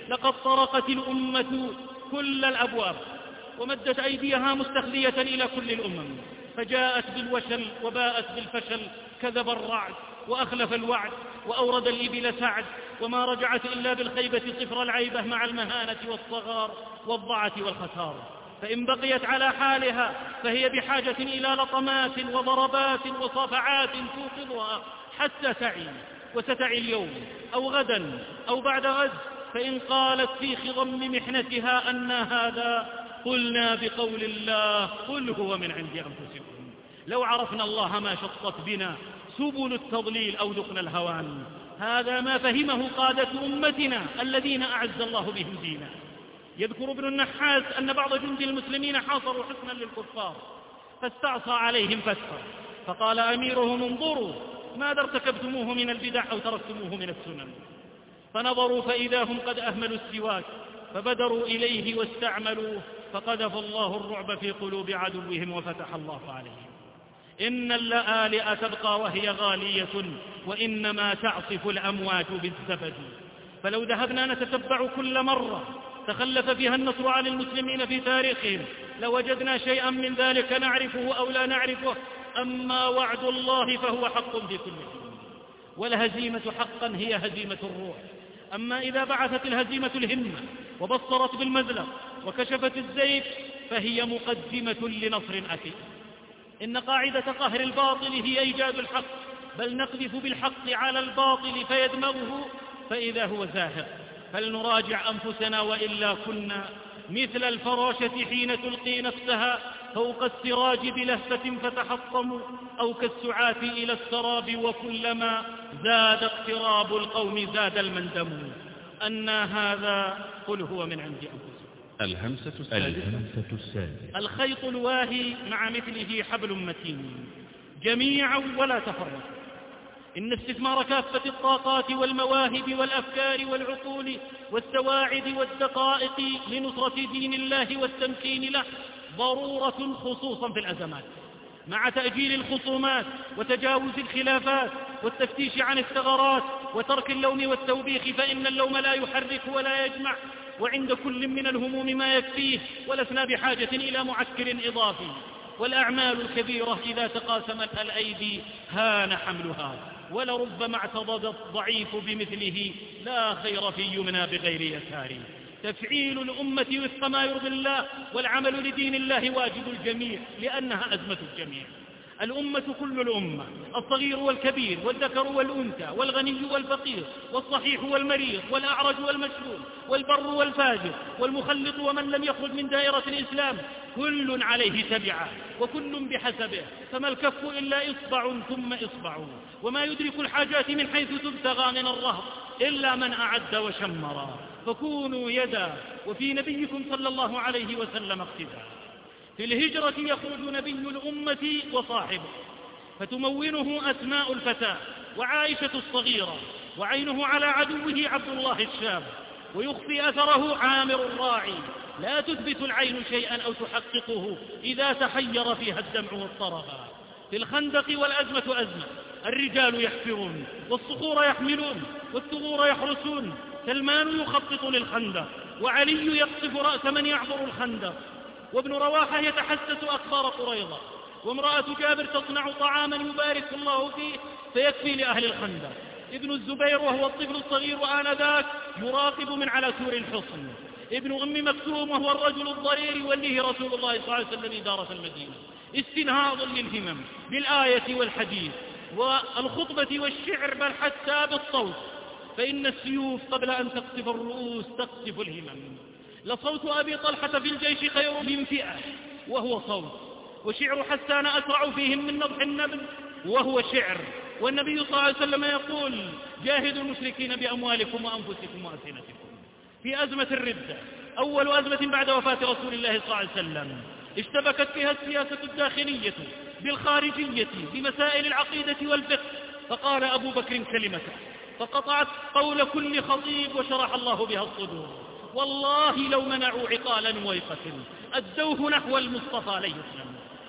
لقد طرقت الأمة كل الأبواب ومدت أيديها مستخلية إلى كل الأمم، فجاءت بالوشل وباءت بالفشل، كذب الرعد وأخلف الوعد وأورد الإبل سعد، وما رجعت إلا بالخيبة صفر العيبة مع المهانة والصغار والضعة والخسار. فإن بقيت على حالها فهي بحاجة إلى لطمات وضربات وصافعات توقظها حتى تعي، وستعي اليوم أو غدا أو بعد غد. فإن قالت في خضم محنتها أن هذا، قلنا بقول الله قل هو من عند أنفسكم. لو عرفنا الله ما شطت بنا سبل التضليل أو ذقنا الهوان. هذا ما فهمه قادة أمتنا الذين أعز الله بهم دينا. يذكر ابن النحاس أن بعض جند المسلمين حاصروا حصنا للكفار فاستعصى عليهم فتحا، فقال أميرهم انظروا ماذا ارتكبتموه من البدع أو تركتموه من السنن. فنظروا فإذا هم قد أهملوا السواك، فبدروا إليه واستعملوه، فقذف الله الرعب في قلوب عدوهم وفتح الله عليهم. إن اللآلئ تبقى وهي غالية، وإنما تعصف الأموات بالزبد. فلو ذهبنا نتتبع كل مرة تخلف فيها النصر عن المسلمين في تاريخهم لوجدنا شيئا من ذلك نعرفه أو لا نعرفه. أما وعد الله فهو حق في كل حين، والهزيمة حقا هي هزيمة الروح. أما إذا بعثت الهزيمة الهمة وبصرت بالمزلق وكشفت الزيت فهي مقدمة لنصر أكيد. إن قاعدة قهر الباطل هي إيجاد الحق، بل نقذف بالحق على الباطل فيدمغه فإذا هو زاهق. فلنراجع أنفسنا وإلا كنا مثل الفراشة حين تلقي نفسها فوق السراج بلهفة فتحطم، أو كالسعاة إلى السراب وكلما زاد اقتراب القوم زاد المندم. أنا هذا قل هو من عند أنفسكم. الهمسة السادسة. الخيط الواهي مع مثله حبل متين جميعا ولا تفرق. إن استثمار كافة الطاقات والمواهب والأفكار والعقول والسواعد والدقائق لنصرة دين الله والتمكين له ضرورة، خصوصا في الأزمات، مع تأجيل الخصومات وتجاوز الخلافات والتفتيش عن الثغرات وترك اللوم والتوبيخ، فإن اللوم لا يحرك ولا يجمع، وعند كل من الهموم ما يكفيه، ولسنا بحاجة إلى معسكر إضافي. والأعمال الكبيرة إذا تقاسمت الأيدي هان حملها، ولربما اعتضد الضعيف بمثله. لا خير في يمنى بغير يسار. تفعيل الأمة وفق ما يرضي الله والعمل لدين الله واجب الجميع، لأنها أزمة الجميع. الأمة كل الأمة، الصغير والكبير والذكر والأنثى والغني والفقير والصحيح والمريض والأعرج والمشلول والبر والفاجر والمخلط ومن لم يخرج من دائرة الإسلام، كل عليه تبعه وكل بحسبه. فما الكف إلا إصبع ثم إصبع، وما يدرك الحاجات من حيث تبتغى من الرهط إلا من أعد وشمر. فكونوا يدا، وفي نبيكم صلى الله عليه وسلم اقتداء. في الهجرة يخرج نبي الأمة وصاحبه، فتمونه أسماء الفتاة وعائشة الصغيرة، وعينه على عدوه عبد الله الشاب، ويخفي أثره عامر الراعي. لا تثبت العين شيئا أو تحققه إذا تحير فيها الدمع والطرغى. في الخندق والأزمة أزمة، الرجال يحفرون والصخور يحملون والثغور يحرسون. سلمان يخطط للخندق، وعلي يقصف رأس من يعبر الخندق، وابن رواحة يتحسس أخبار قريظة، وامرأة جابر تصنع طعاما يبارك الله فيه فيكفي لأهل الخندق. ابن الزبير وهو الطفل الصغير آنذاك يراقب من على سور الحصن. ابن أم مكتوم وهو الرجل الضرير يوليه رسول الله صلى الله عليه وسلم إدارة المدينة. استنهاض للهمم بالآية والحديث والخطبة والشعر، بل حتى بالصوت، فإن السيوف قبل أن تقصف الرؤوس تقصف الهمم. لصوت أبي طلحة في الجيش خير من فئة وهو صوت، وشعر حسان أسرع فيهم من نضح النبل وهو شعر. والنبي صلى الله عليه وسلم يقول: جاهدوا المشركين بأموالكم وأنفسكم وألسنتكم. في أزمة الردة، أول أزمة بعد وفاة رسول الله صلى الله عليه وسلم، اشتبكت فيها السياسة الداخلية بالخارجية بمسائل العقيدة والفقه، فقال أبو بكر كلمته فقطعت قول كل خطيب وشرح الله بها الصدور. والله لو منعوا عقالا ويقة أدوه نحو المصطفى ليسلم.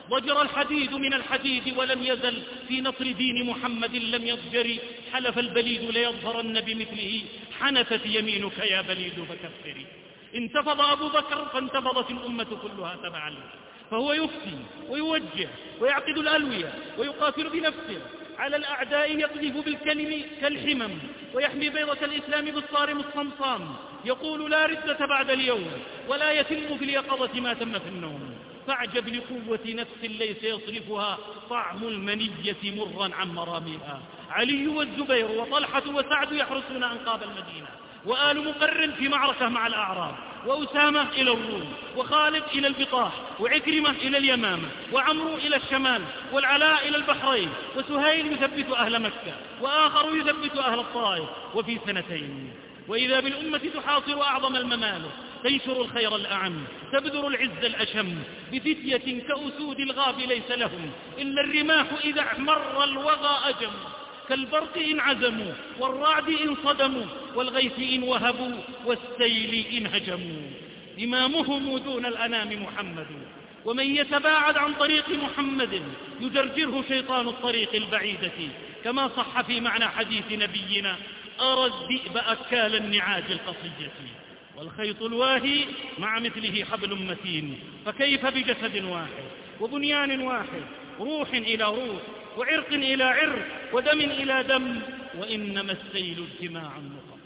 ضجر الحديد من الحديد ولم يزل في نصر دين محمد لم يضجر. حلف البليد ليظهرن بمثله، حنثت يمينك يا بليد فكفري. انتفض أبو بكر فانتفضت الأمة كلها تبعا له، فهو يفتي ويوجه ويعقد الألوية ويقاتل بنفسه على الأعداء، يقذف بالكلم كالحمم ويحمي بيضة الإسلام بالصارم الصمصام. يقول لا ردة بعد اليوم ولا يتم في اليقظة ما تم في النوم. فاعجب لقوة نفس ليس يصرفها طعم المنية مرا عن مراميها. علي والزبير وطلحة وسعد يحرسون أنقاب المدينة، وآل مقرن في معركة مع الأعراب، وأسامة إلى الروم، وخالد إلى البطاح، وعكرمة إلى اليمامة، وعمرو إلى الشمال، والعلاء إلى البحرين، وسهيل يثبت أهل مكة، وآخر يثبت أهل الطائف. وفي سنتين وإذا بالأمة تحاصر أعظم الممالك، تنشر الخير الأعم، تبذر العز الأشم، بفتية كأسود الغاب ليس لهم إلا الرماح إذا احمر الوغى أجم. كالبرق إن عزموا، والرعد إن صدموا، والغيث إن وهبوا، والسيل إن هجموا. إمامهم دون الأنام محمد، ومن يتباعد عن طريق محمد يجرجره شيطان الطريق البعيدة. كما صح في معنى حديث نبينا: أرى الذئب أكال النعاج القصية. والخيط الواهي مع مثله حبل متين، فكيف بجسد واحد وبنيان واحد، روح إلى روح وعرق إلى عرق ودم إلى دم، وإنما السيل اجتماع نقط.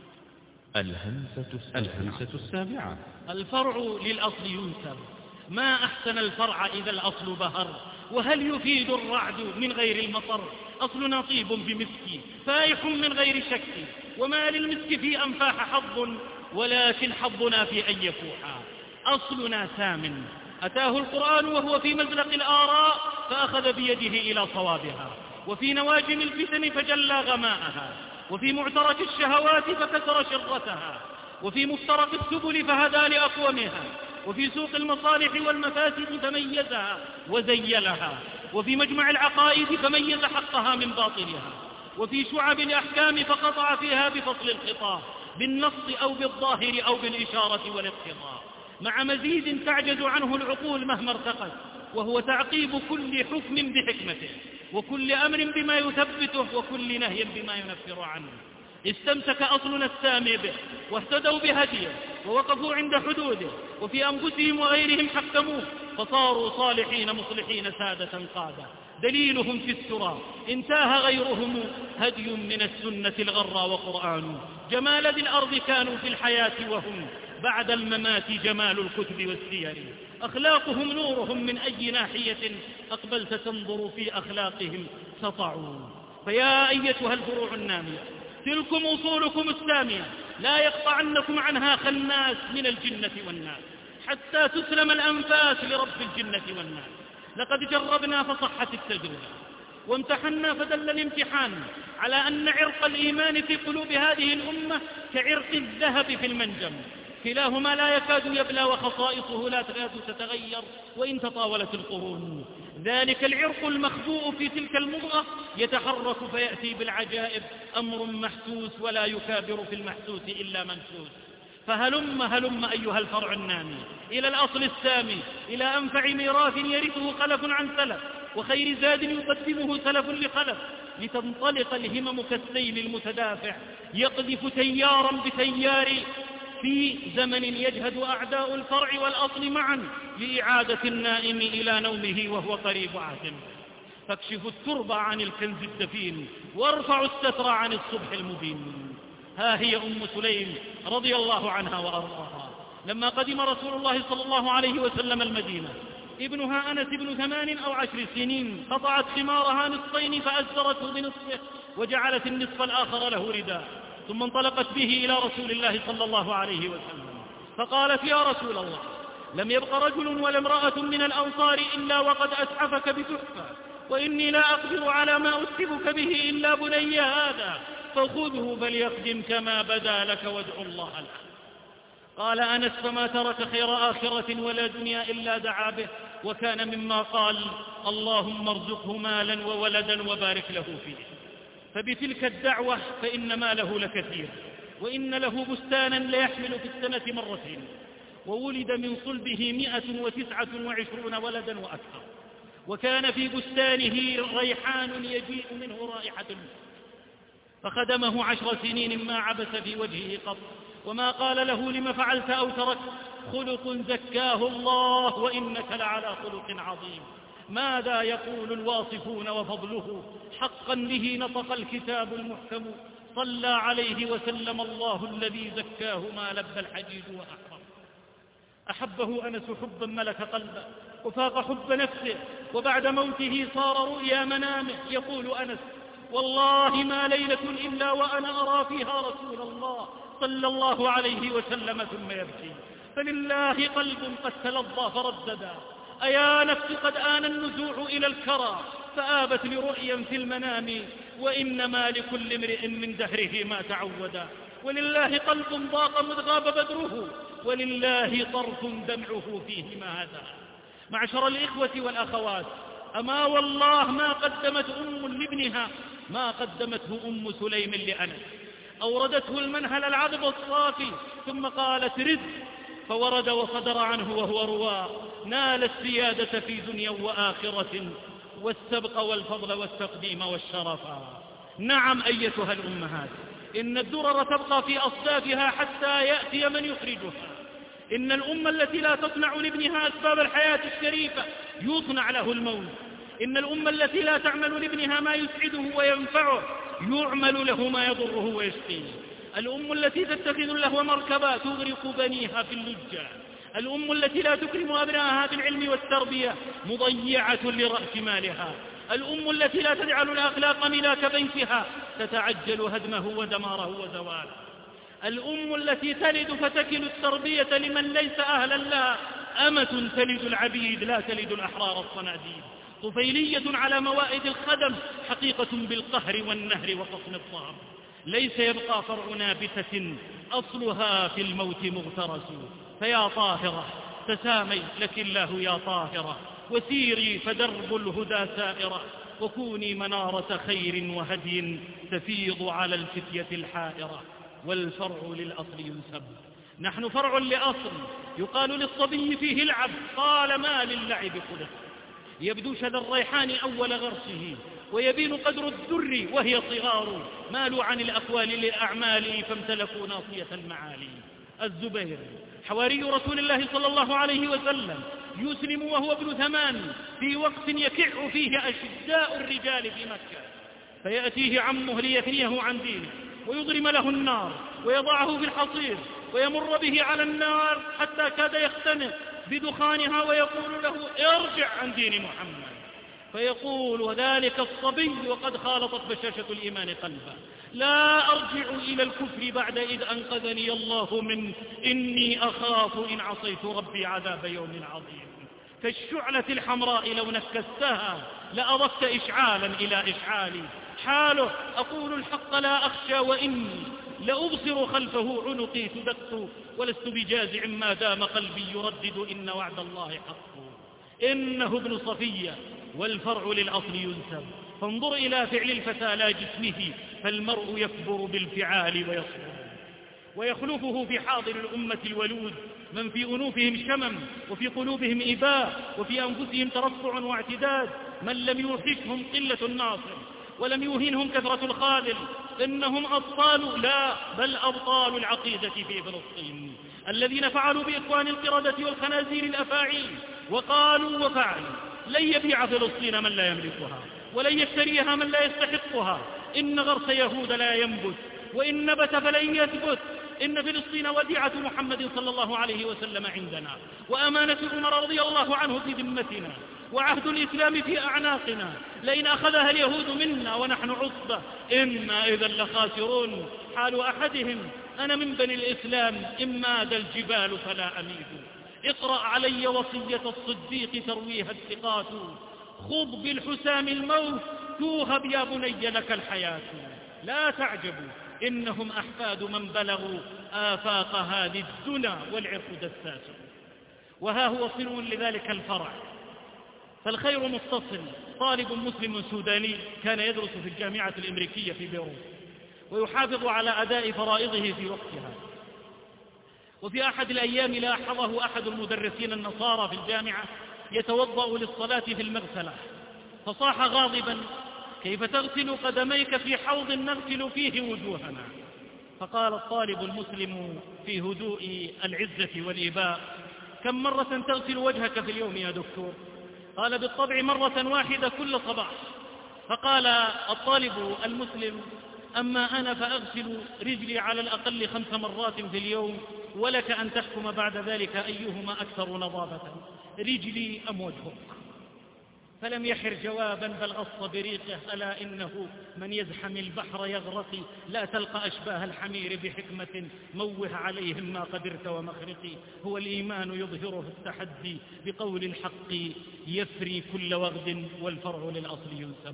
الهمسة السابعة. الفرع للأصل ينسب، ما أحسن الفرع إذا الأصل بهر. وهل يفيد الرعد من غير المطر؟ أصلنا طيب بمسك فايح من غير شك، وما للمسك في أنفاح حظ، ولكن حظنا في أن يفوحا. أصلنا سام، أتاه القرآن وهو في مزلق الآراء فأخذ بيده إلى صوابها، وفي نواجم الفتن فجلى غماءها، وفي معترك الشهوات فكسر شرتها، وفي مفترق السبل فهدى لأقومها، وفي سوق المصالح والمفاسد فميزها وزيلها، وفي مجمع العقائد فميز حقها من باطلها، وفي شعب الأحكام فقطع فيها بفصل الخطاب بالنص أو بالظاهر أو بالإشارة والاقتضاء، مع مزيد تعجز عنه العقول مهما ارتقت، وهو تعقيب كل حكم بحكمته، وكل أمر بما يثبته، وكل نهي بما ينفر عنه. استمسك أصلنا السامي به، واهتدوا بهديه، ووقفوا عند حدوده، وفي أنفسهم وغيرهم حكموه، فصاروا صالحين مصلحين سادة قادة. دليلهم في السرى انتهى غيرهم، هدي من السنة الغرى وقرآن. جمال ذي الأرض كانوا في الحياة، وهم بعد الممات جمال الكتب والسير. أخلاقهم نورهم من أي ناحية أقبلت تنظر في أخلاقهم سطعوا. فيا أيتها الفروع النامية، تلكم أصولكم السامية، لا يقطعنكم عنها خناس من الجنة والناس، حتى تسلم الأنفاس لرب الجنة والناس. لقد جربنا فصحت التجربة، وامتحنا فدل الامتحان على أن عرق الإيمان في قلوب هذه الأمة كعرق الذهب في المنجم، كلاهما لا يكاد يبلى، وخصائصه لا تكاد تتغير وإن تطاولت القرون. ذلك العرق المخبوء في تلك المضغة يتحرك فيأتي بالعجائب، أمر محسوس ولا يكابر في المحسوس إلا منسوس. فهلم أيها الفرع النامي إلى الأصل السامي، إلى أنفع ميراث يرثه خلف عن سلف، وخير زاد يقدمه سلف لخلف، لتنطلق الهمم كالسيل المتدافع، يقذف تيارا بتيار في زمن يجهد أعداء الفرع والأصل معا لإعادة النائم إلى نومه وهو قريب عهد. فاكشفوا التربة عن الكنز الدفين، وارفعوا الستر عن الصبح المبين. ها هي أم سليم رضي الله عنها وأرضاها، لما قدم رسول الله صلى الله عليه وسلم المدينة، ابنها أنس ابن 8 أو 10 سنين، قطعت خمارها نصفين فأزرته بنصفه، وجعلت النصف الآخر له رداء، ثم انطلقت به إلى رسول الله صلى الله عليه وسلم، فقالت: يا رسول الله، لم يبق رجل ولا امرأة من الأنصار إلا وقد أتحفك بتحفة، وإني لا أقدر على ما أتحفك به إلا بني هذا، فخذه فليخدم كما بدا لك وادعو الله له. قال أنس: فما ترك خير آخرة ولا دنيا إلا دعا به، وكان مما قال: اللهم ارزقه مالا وولدا وبارك له فيه. فبتلك الدعوة فإن ماله لكثير، وإن له بستانا ليحمل في السنة مرتين، وولد من صلبه 129 ولدا وأكثر، وكان في بستانه ريحان يجيء منه رائحة المسك، فخدمه 10 سنين ما عبس في وجهه قط، وما قال له لم فعلت أو تركت، خلق زكاه الله وإنك لعلى خلق عظيم. ماذا يقول الواصفون وفضله؟ حقا به نطق الكتاب المحكم، صلى عليه وسلم الله الذي زكاه ما لب الحديد وأحرم. أحبه أنس حبا ملك قلبه وفاق حب نفسه، وبعد موته صار رؤيا منامه. يقول أنس: والله ما ليلة إلا وأنا أرى فيها رسول الله صلى الله عليه وسلم ثم يبكي، فلله قلب قد تلظى فرددا، أيا نفس قد آن النزوع إلى الكرى، فآبت لرؤيا في المنام، وإنما لكل امرئ من دهره ما تعودا، ولله قلب ضاق مذ غاب بدره، ولله طرف دمعه فيه ما هدى. معشر الإخوة والأخوات، أما والله ما قدمت لابنها ما قدمته سليم لأنس. أوردته المنهل العذب الصافي ثم قالت: رد، فورد وصدر عنه وهو رواء، نال السيادة في دنيا وآخرة، والسبق والفضل والتقديم والشرفا. نعم أيتها الأمهات، إن الدرر تبقى في أصدافها حتى يأتي من يخرجها. إن الأمة التي لا تصنع لابنها أسباب الحياة الشريفة يصنع له الموت. إن الأمة التي لا تعمل لابنها ما يسعده وينفعه يعمل له ما يضره ويشقيه. الأم التي تتخذ اللهو مركبا تغرق بنيها في اللجة. الأم التي لا تكرم أبنائها بالعلم والتربية مضيعة لرأس مالها. الأم التي لا تجعل الأخلاق ملاك بيتها تتعجل هدمه ودماره وزواله. الأم التي تلد فتكل التربية لمن ليس أهلا لها. أمة تلد العبيد لا تلد الأحرار الصناديد. طفيلية على موائد الخدم، حقيقة بالقهر والنهر وقصم الطعام. ليس يبقى فرع نابتة أصلها في الموت مغترس. فيا طاهرة تسامي لك الله يا طاهرة، وسيري فدرب الهدى سائرة، وكوني منارة خير وهدي تفيض على الفتية الحائرة. والفرع للأصل ينسب، نحن فرع لأصل. يقال للصبي فيه العب، قال ما للعب خلق. يبدو شذا الريحان أول غرسه، ويبين قدر الدر وهي صغار. مالوا عن الأقوال للأعمال فامتلكوا ناصية المعالي. الزبير حواري رسول الله صلى الله عليه وسلم يسلم وهو ابن 8 في وقت يكع فيه أشداء الرجال في مكة، فيأتيه عمه ليثنيه عن دينه ويضرم له النار ويضعه في الحصير ويمر به على النار حتى كاد يختنق بدخانها ويقول له: ارجع عن دين محمد. فيقول وذلك الصبي وقد خالطت بشاشة الإيمان قلبه: لا أرجع إلى الكفر بعد إذ أنقذني الله منه، إني أخاف إن عصيت ربي عذاب يوم عظيم. كالشعلة الحمراء لو نكستها لأضفت إشعالا إلى إشعالي. حاله: أقول الحق لا أخشى، وإني لأبصر خلفه عنقي تدق، ولست بجازع ما دام قلبي يردد إن وعد الله حق. إنه ابن صفية والفرع للأصل ينسب. فانظر إلى فعل الفتى لا جسمه، فالمرء يكبر بالفعال ويصبر. ويخلفه في حاضر الأمة الولود من في أنوفهم شمم، وفي قلوبهم إباء، وفي أنفسهم ترفع واعتداد، من لم يوحشهم قلة الناصر ولم يوهنهم كثرة الخاذل. إنهم أبطال، لا بل أبطال العقيدة في فلسطين، الذين فعلوا بإخوان القردة والخنازير الأفاعيل، وقالوا وفعلوا: لن يبيع فلسطين من لا يملكها، ولن يشتريها من لا يستحقها. إن غرس يهود لا ينبت، وإن نبت فلن يثبت. إن فلسطين وديعة محمد صلى الله عليه وسلم عندنا، وأمانة عمر رضي الله عنه في ذمتنا، وعهد الإسلام في أعناقنا. لئن أخذها اليهود منا ونحن عصبة إنا إذا لخاسرون. حال أحدهم: أنا من بني الإسلام، إن ماد الجبال فلا أميد. اقرأ علي وصية الصديق ترويها الثقات، خض بالحسام الموت توهب يا بني لك الحياة. لا تعجبوا، إنهم أحفاد من بلغوا آفاق هذه الدنا والعرق دساس. وها هو صنو لذلك الفرع. فالخير متصل. طالب مسلم سوداني كان يدرس في الجامعة الأمريكية في بيروت، ويحافظ على أداء فرائضه في وقتها. وفي أحد الأيام لاحظه أحد المدرسين النصارى في الجامعة يتوضأ للصلاة في المغسلة، فصاح غاضبا: كيف تغسل قدميك في حوض نغسل فيه وجوهنا؟ فقال الطالب المسلم في هدوء العزة والإباء: كم مرة تغسل وجهك في اليوم يا دكتور؟ قال: بالطبع مرة واحدة كل صباح. فقال الطالب المسلم: أما أنا فأغسل رجلي على الأقل 5 مرات في اليوم، ولك أن تحكم بعد ذلك أيهما أكثر نظافة، رجلي أم وجهك؟ فلم يحر جوابا بل غص بريقه: ألا إنه من يزحم البحر يغرق، لا تلقى أشباه الحمير بحكمة، موه عليهم ما قدرت ومخرقي. هو الإيمان يظهره التحدي بقول الحق، يفري كل وغد والفرع للأصل ينسب.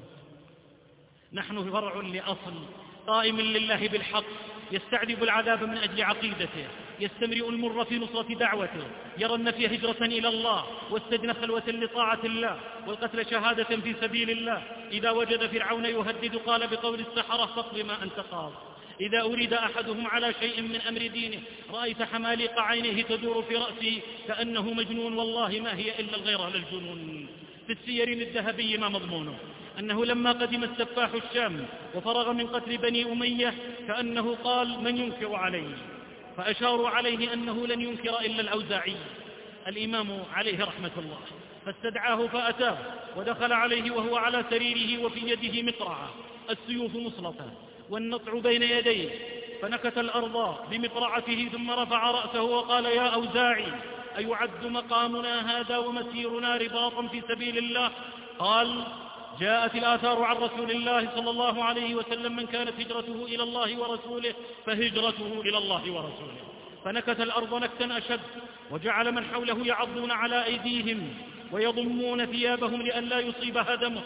نحن فرع لأصل قائم لله بالحق، يستعذب العذاب من أجل عقيدته، يستمرئ المر في نصرة دعوته، يرى النفي هجرة إلى الله، والسجن خلوة لطاعة الله، والقتل شهادة في سبيل الله. إذا وجد فرعون يهدد قال بقول السحرة: فاقض ما أنت قاض. إذا أريد أحدهم على شيء من أمر دينه رأيت حماليق عينه تدور في رأسه كأنه مجنون، والله ما هي إلا الغيرة للجنون. في السير الذهبي ما مضمونه؟ أنه لما قدم السفاح الشام وفرغ من قتل بني أمية كأنه قال: من ينكر عليه؟ فأشاروا عليه أنه لن ينكر إلا الأوزاعي الإمام عليه رحمة الله، فاستدعاه فأتاه ودخل عليه وهو على سريره وفي يده مقرعة، السيوف مسلطة والنطع بين يديه، فنكت الأرض بمقرعته ثم رفع رأسه وقال: يا أوزاعي، أيعد مقامنا هذا ومسيرنا رباطا في سبيل الله؟ قال: جاءت الآثار عن رسول الله صلى الله عليه وسلم: من كانت هجرته إلى الله ورسوله فهجرته إلى الله ورسوله. فنكت الأرض نكتا أشد، وجعل من حوله يعضون على أيديهم ويضمون ثيابهم لئلا يصيب هدمه،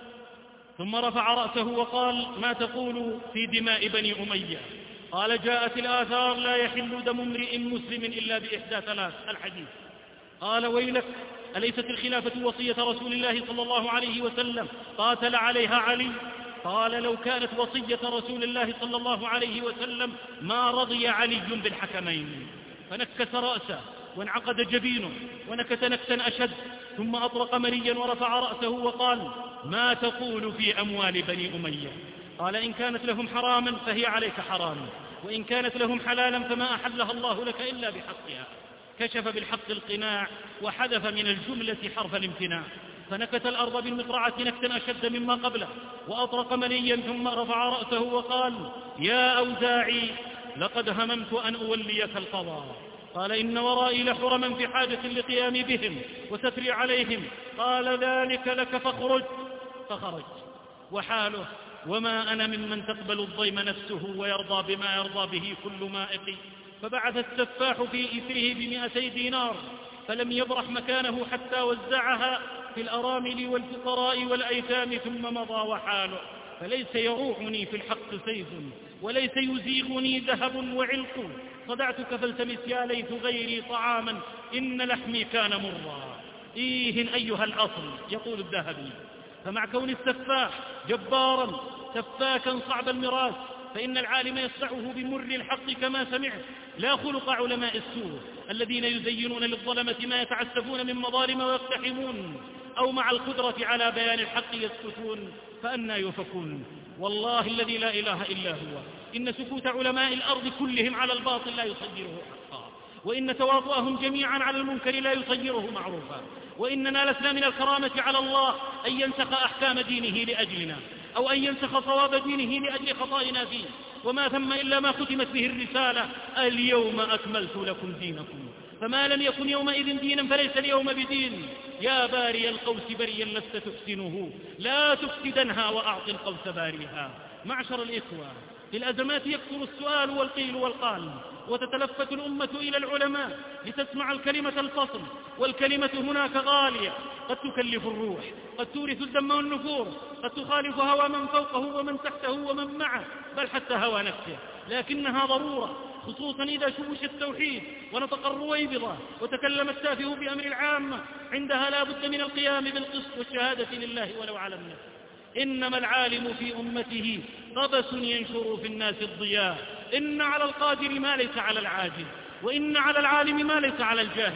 ثم رفع رأسه وقال: ما تقول في دماء بني أمية؟ قال: جاءت الآثار: لا يحل دم امرئ مسلم إلا بإحدى 3. الحديث. قال: ويلك، أليست الخلافة وصية رسول الله صلى الله عليه وسلم قاتل عليها علي؟ قال: لو كانت وصية رسول الله صلى الله عليه وسلم ما رضي علي بالحكمين. فنكس رأسه وانعقد جبينه ونكت نكتا أشد، ثم أطرق مريا ورفع رأسه وقال: ما تقول في أموال بني أمية؟ قال: إن كانت لهم حراما فهي عليك حرام، وإن كانت لهم حلالا فما أحلها الله لك إلا بحقها. كشف بالحق القناع وحذف من الجملة حرف الامتناع، فنكت الأرض بالمقرعة نكتا أشد مما قبله، وأطرق منيا ثم رفع رأسه وقال: يا أوزاعي، لقد هممت أن أوليك القضاء. قال: إن ورائي لحرما في حاجة لقيام بهم وستري عليهم. قال: ذلك لك فاخرج. فخرج، وحاله: وما أنا ممن تقبل الضيم نفسه ويرضى بما يرضى به كل مائق. فبعث السفاح في إثره ب200 دينار، فلم يبرح مكانه حتى وزعها في الأرامل والفقراء والأيتام، ثم مضى وحاله. فليس يروعني في الحق سيف، وليس يزيغني ذهب وعلق. صدعتك فالتمس يا ليت غيري طعاما، إن لحمي كان مرا. إيه أيها الأصل، يقول الذهبي، فمع كون السفاح جبارا سفاكا صعب المراس، فإن العالم يصدعه بمر الحق كما سمعت، لا خلق علماء السوء الذين يزينون للظلمة ما يتعسفون من مظالم ويقتحمون، أو مع القدرة على بيان الحق يسكتون، فأنى يفكون. والله الذي لا إله إلا هو، إن سكوت علماء الأرض كلهم على الباطل لا يصيره حقا، وإن تواطؤهم جميعا على المنكر لا يصيره معروفا، وإننا لسنا من الكرامة على الله أن ينسخ أحكام دينه لأجلنا، أو أن ينسخ صواب دينه لأجل خطائنا فيه، وما ثم إلا ما ختمت به الرسالة: اليوم أكملت لكم دينكم. فما لم يكن يومئذ دينا فليس اليوم بدين. يا باري القوس بريا لست تحسنه، لا تفسدنها وأعط القوس باريها. معشر الإخوة، في الأزمات يكثر السؤال والقيل والقال، وتتلفت الأمة إلى العلماء لتسمع الكلمة الفصل، والكلمة هناك غالية، قد تكلف الروح، قد تورث الدم والنفور، قد تخالف هوى من فوقه ومن تحته ومن معه، بل حتى هوى نفسه، لكنها ضرورة، خصوصا إذا شوش التوحيد ونطق الرويبضة وتكلم التافه بأمر العامة. عندها لا بد من القيام بالقسط والشهادة لله ولو على النفس. إنما العالم في أمته قبس ينشر في الناس الضياء. إن على القادر ما ليس على العاجز، وإن على العالم ما ليس على الجاهل.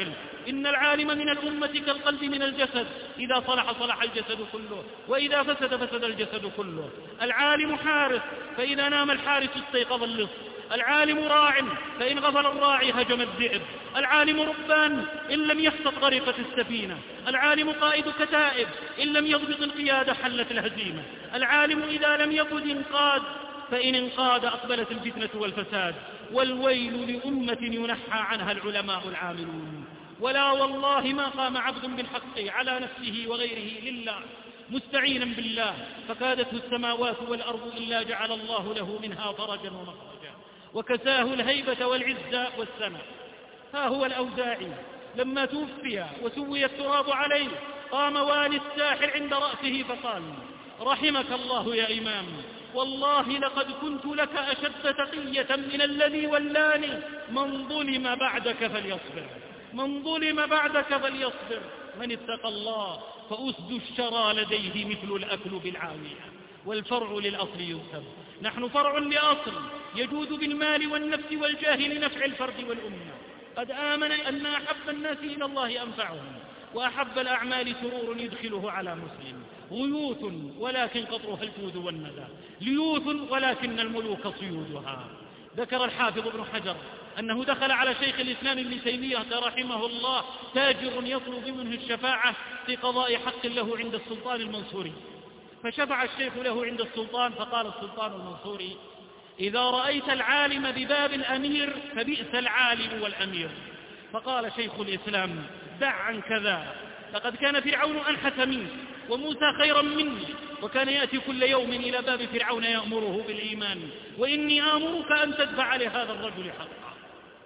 إن العالم من الأمة كالقلب من الجسد، إذا صلح صلح الجسد كله، وإذا فسد فسد الجسد كله. العالم حارس، فإذا نام الحارس استيقظ اللص. العالم راع، فإن غفل الراعي هجم الذئب. العالم ربان، إن لم يخطط غرقت السفينة. العالم قائد كتائب، إن لم يضبط القيادة حلت الهزيمة. العالم إذا لم يقد انقاد، فإن انقاد أقبلت الفتنة والفساد. والويل لأمة ينحى عنها العلماء العاملون. ولا والله ما قام عبد بالحق على نفسه وغيره لله مستعينا بالله فكادته السماوات والأرض إلا جعل الله له منها فرجا ومخرجا وكساه الهيبة والعزة والسنة. ها هو الأوزاعي لما توفي وسوي التراب عليه قام والي الساحر عند رأسه فقال: رحمك الله يا إمام، والله لقد كنت لك أشد تقية من الذي ولاني. من ظلم بعدك فليصبر، من ظلم بعدك فليصبر، من اتقى الله فأسد الشرى لديه مثل الأكل بالعاوية. والفرع للأصل ينسب، نحن فرع لأصل يجود بالمال والنفس والجاه لنفع الفرد والأمة. قد آمن أن أحب الناس إلى الله أنفعهم، وأحب الأعمال سرور يدخله على مسلم. غيوث ولكن قطرها الجود والندى، ليوث ولكن الملوك صيودها. ذكر الحافظ ابن حجر أنه دخل على شيخ الإسلام ابن تيمية رحمه الله تاجر يطلب منه الشفاعة في قضاء حق له عند السلطان المنصوري، فشفع الشيخ له عند السلطان، فقال السلطان المنصوري: إذا رأيت العالم بباب الأمير فبئس العالم والأمير. فقال شيخ الإسلام: دع عن كذا، لقد كان فرعون أنحس مني وموسى خيرا مني، وكان يأتي كل يوم إلى باب فرعون يأمره بالإيمان، وإني آمرك أن تدفع لهذا الرجل حقا.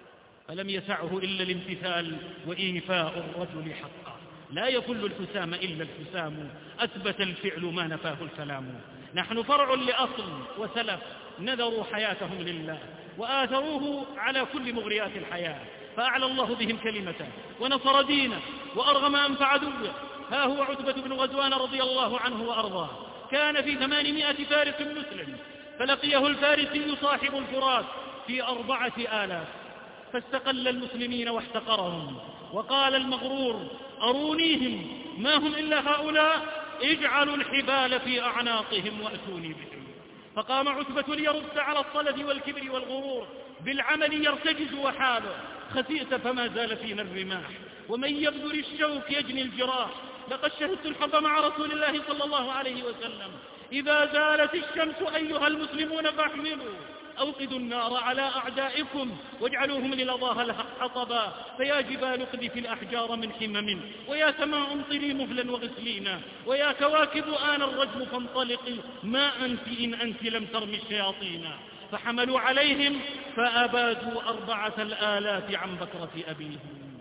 فلم يسعه إلا الامتثال وإيفاء الرجل حقا. لا يفل الحسام إلا الحسام، أثبت الفعل ما نفاه الكلام. نحن فرع لأصل وسلف نذروا حياتهم لله وآثروه على كل مغريات الحياة، فأعلى الله بهم كلمته ونصر دينه وأرغم أنف عدوه. ها هو عتبة بن غزوان رضي الله عنه وأرضاه، كان في 800 فارس مسلم، فلقيه الفارسي صاحب الفرات في 4000، فاستقل المسلمين واحتقرهم، وقال المغرور: أرونيهم ما هم إلا هؤلاء، اجعلوا الحبال في أعناقهم وأتوني بهم. فقام عتبة ليرد على الصلف والكبر والغرور، بالعمل يرتجز وحاله، خسئت فما زال فينا الرماح، ومن يبذل الشوك يجني الجراح. لقد شهدت الحرب مع رسول الله صلى الله عليه وسلم، إذا زالت الشمس أيها المسلمون فاحملوا، أوقدوا النار على أعدائكم واجعلوهم للظاها حطبا، فيا جبال اقذفي الأحجار من حمم، ويا سماء امطري مهلا وغسلينا، ويا كواكب آن الرجم فانطلقي، ما أنت إن أنت لم ترمي الشياطين. فحملوا عليهم فأبادوا 4000 عن بكرة أبيهم،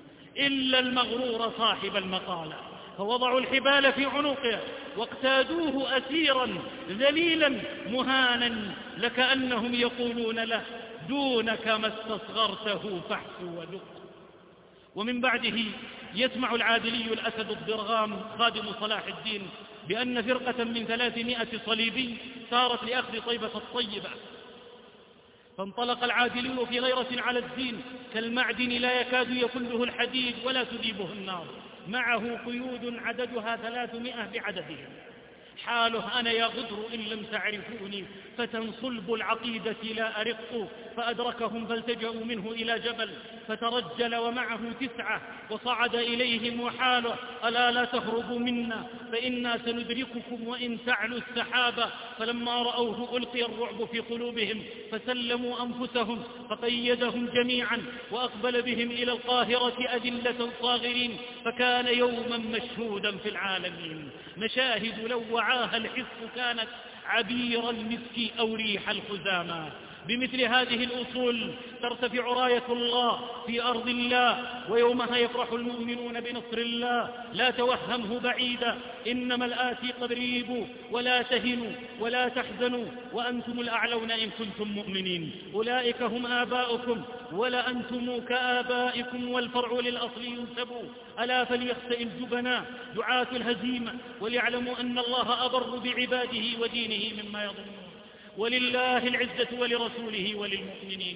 إلا المغرور صاحب المقالة، فوضعوا الحبال في عنقه واقتادوه أسيرا ذليلا مهانا، لكأنهم يقولون له: دونك ما استصغرته فاحث ودق. ومن بعده يسمع العادلي الأسد الضرغام خادم صلاح الدين بأن فرقة من 300 صليبي سارت لأخذ طيبة الطيبة، فانطلق العادلي في غيرة على الدين كالمعدن لا يكاد يفله الحديد ولا تذيبه النار، معه قيود عددها 300 بعددهم. حاله: أنا يا غدر إن لم تعرفوني فتى صلب العقيدة لا أرق. فأدركهم فالتجأوا منه إلى جبل فترجل ومعه 9 وصعد إليهم وحاله: ألا لا تهربوا منا فإنا سندرككم وإن تعلوا السحابة. فلما رأوه ألقي الرعب في قلوبهم فسلموا أنفسهم فقيدهم جميعا وأقبل بهم إلى القاهرة أذلة صاغرين. فكان يوما مشهودا في العالمين، مشاهد لو وعاها الحس كانت عبير المسك أو ريح الخزامى. بمثل هذه الأصول ترتفع راية الله في أرض الله، ويومها يفرح المؤمنون بنصر الله. لا توهمه بعيدا، إنما الآتي قريب. ولا تهنوا ولا تحزنوا وأنتم الأعلون إن كنتم مؤمنين. أولئك هم آباؤكم ولا أنتم كآبائكم، والفرع للأصل ينسب. ألا فليخسئ الجبناء دعاة الهزيمة وليعلموا أن الله أبر بعباده ودينه مما يظنون. ولله العزة ولرسوله وللمؤمنين.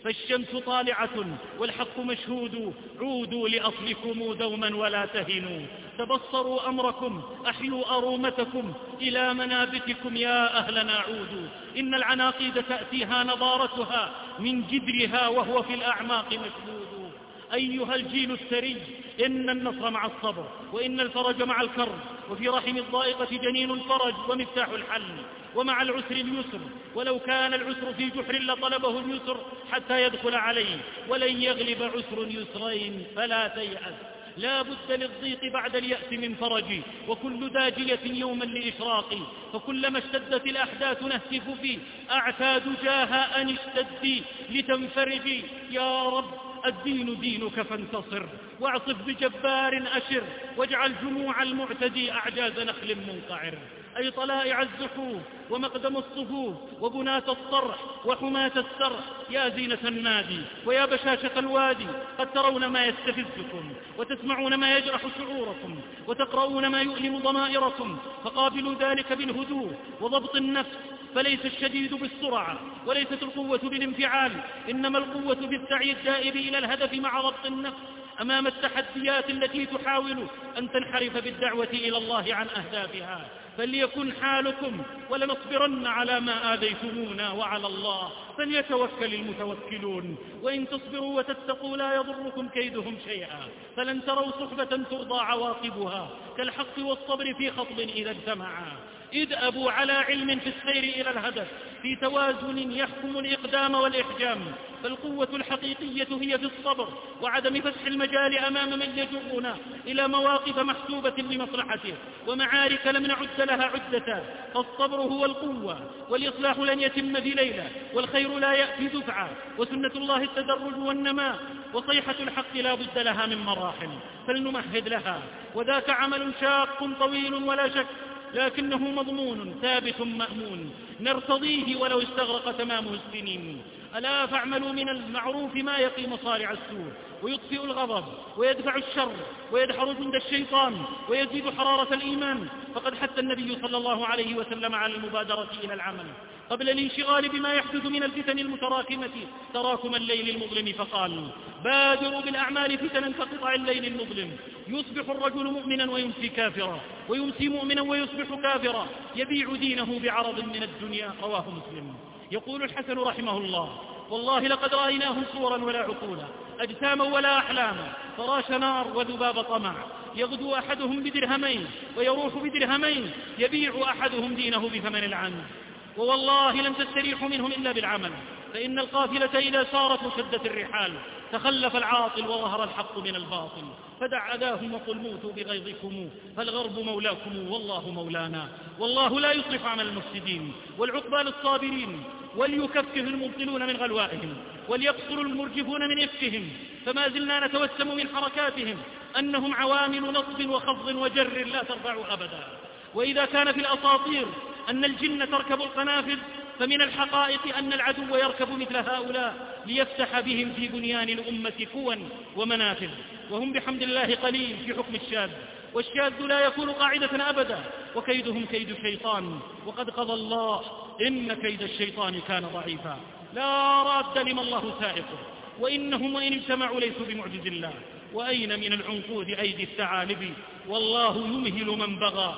فالشمس طالعة والحق مشهود، عودوا لأصلكم دوما ولا تهنوا. تبصروا أمركم، أحيوا أرومتكم، إلى منابتكم يا أهلنا عودوا. إن العناقيد تأتيها نضارتها من جدرها وهو في الأعماق مشهود. أيها الجيل الثري، إن النصر مع الصبر، وإن الفرج مع الكرب، وفي رحم الضائقة جنين الفرج ومفتاح الحل، ومع العسر اليسر، ولو كان العسر في جحر لطلبه اليسر حتى يدخل عليه، ولن يغلب عسر يسرين فلا تيأس. لا بد للضيق بعد اليأس من فرج، وكل داجية يوما لإشراق، فكلما اشتدت الأحداث نهتف في أعتاد جاها أن اشتدي لتنفرجي. يا رب الدين دينك فانتصر، واعصف بجبار أشر، واجعل جموع المعتدي أعجاز نخل منقعر. أي طلائع الزحوف ومقدم الصفوف وبناة الصرح وحماة السرح، يا زينة النادي ويا بشاشة الوادي، قد ترون ما يستفزكم وتسمعون ما يجرح شعوركم وتقرؤون ما يؤلم ضمائركم، فقابلوا ذلك بالهدوء وضبط النفس. فليس الشديد بالسرعة وليست القوة بالانفعال، إنما القوة بالسعي الدائب إلى الهدف مع ضبط النفس أمام التحديات التي تحاول أن تنحرف بالدعوة إلى الله عن أهدافها. فليكن حالكم ولنصبرن على ما آذيتمونا وعلى الله فليتوكل المتوكلون. وإن تصبروا وتتقوا لا يضركم كيدهم شيئا، فلن تروا صحبة ترضى عواقبها كالحق والصبر في خطب إذا اجتمعا. ادأبوا على علم في السير إلى الهدف، في توازن يحكم الإقدام والإحجام. فالقوة الحقيقية هي في الصبر وعدم فتح المجال أمام من يجرنا إلى مواقف محسوبة لمصلحته ومعارك لم نعد لها عدة. فالصبر هو القوة، والإصلاح لن يتم في ليلة، والخير لا يأتي دفعة، وسنة الله التدرج والنماء، وصيحة الحق لا بد لها من مراحل فلنمهد لها. وذاك عمل شاق طويل ولا شك، لكنه مضمون ثابت مأمون، نرتضيه ولو استغرق تمامه السنين. ألا فاعملوا من المعروف ما يقي مصارع السوء ويطفئ الغضب ويدفع الشر ويدحر جند الشيطان ويزيد حرارة الإيمان. فقد حث النبي صلى الله عليه وسلم على المبادرة إلى العمل قبل الانشغال بما يحدث من الفتن المتراكمة تراكم الليل المظلم، فقال: بادروا بالأعمال فتنا كقطع الليل المظلم، يصبح الرجل مؤمنا ويمسي كافرا، ويمسي مؤمنا ويصبح كافرا، يبيع دينه بعرض من الدنيا. رواه مسلم. يقول الحسن رحمه الله: والله لقد رأيناهم صورا ولا عقولا، أجساما ولا أحلاما، فراش نار وذباب طمع، يغدو أحدهم بدرهمين ويروح بدرهمين، يبيع أحدهم دينه بثمن العنز. ووالله لن تستريحوا منهم إلا بالعمل، فإن القافلة إذا سارت وشدت الرحال تخلف العاطل وظهر الحق من الباطل. فدع أذاهم وقل موتوا بغيظكم، فالغرب مولاكم والله مولانا. والله لا يصلح عمل المفسدين، والعقبى للصابرين، وليكفه المبطلون من غلوائهم، وليقصر المرجفون من إفكهم. فما زلنا نتوسم من حركاتهم أنهم عوامل نصب وخفض وجر لا ترفع أبدا. وإذا كان في الأساطير أن الجن تركب القنافذ، فمن الحقائق أن العدو يركب مثل هؤلاء ليفتح بهم في بنيان الأمة قوى ومنافذ، وهم بحمد الله قليل في حكم الشاذ، والشاذ لا يكون قاعدة أبدا، وكيدهم كيد شيطان، وقد قضى الله إن كيد الشيطان كان ضعيفا. لا راد لما الله سائقه، وإنهم وإن اجتمعوا ليسوا بمعجز الله. وأين من العنقود أيدي الثعالب، والله يمهل من بغى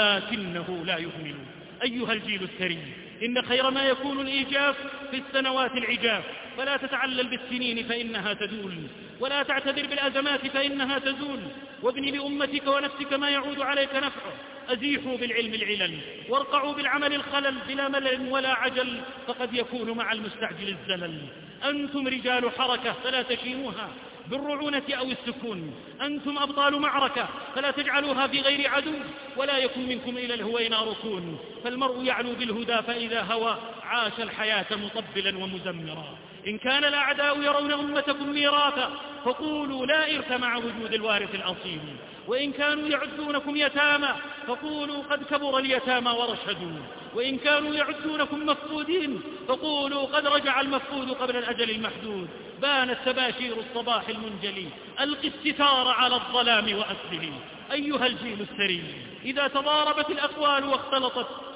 لكنه لا يهمل. أيها الجيل الثري، إن خير ما يكون الإيجاف في السنوات العجاف، فلا تتعلل بالسنين فإنها تزول، ولا تعتذر بالأزمات فإنها تزول، وابن لأمتك ونفسك ما يعود عليك نفعه. أزيحوا بالعلم العلل، وارقعوا بالعمل الخلل بلا ملل ولا عجل، فقد يكون مع المستعجل الزلل. أنتم رجال حركة فلا تشينوها بالرعونة أو السكون، أنتم أبطال معركة فلا تجعلوها في غير عدو، ولا يكن منكم إلى الهوين ركون. فالمرء يعلو بالهدى فإذا هوى عاش الحياة مطبلا ومزمرا. إن كان الأعداء يرون أمتكم ميراثا فقولوا لا إرث مع وجود الوارث الأصيل، وإن كانوا يعدونكم يتامى فقولوا قد كبر اليتامى ورشدوا، وإن كانوا يعدونكم مفقودين فقولوا قد رجع المفقود قبل الأجل المحدود. بانت تباشير الصباح المنجلي، ألق الستار على الظلام وأسله. أيها الجيل الثري، إذا تضاربت الأقوال واختلطت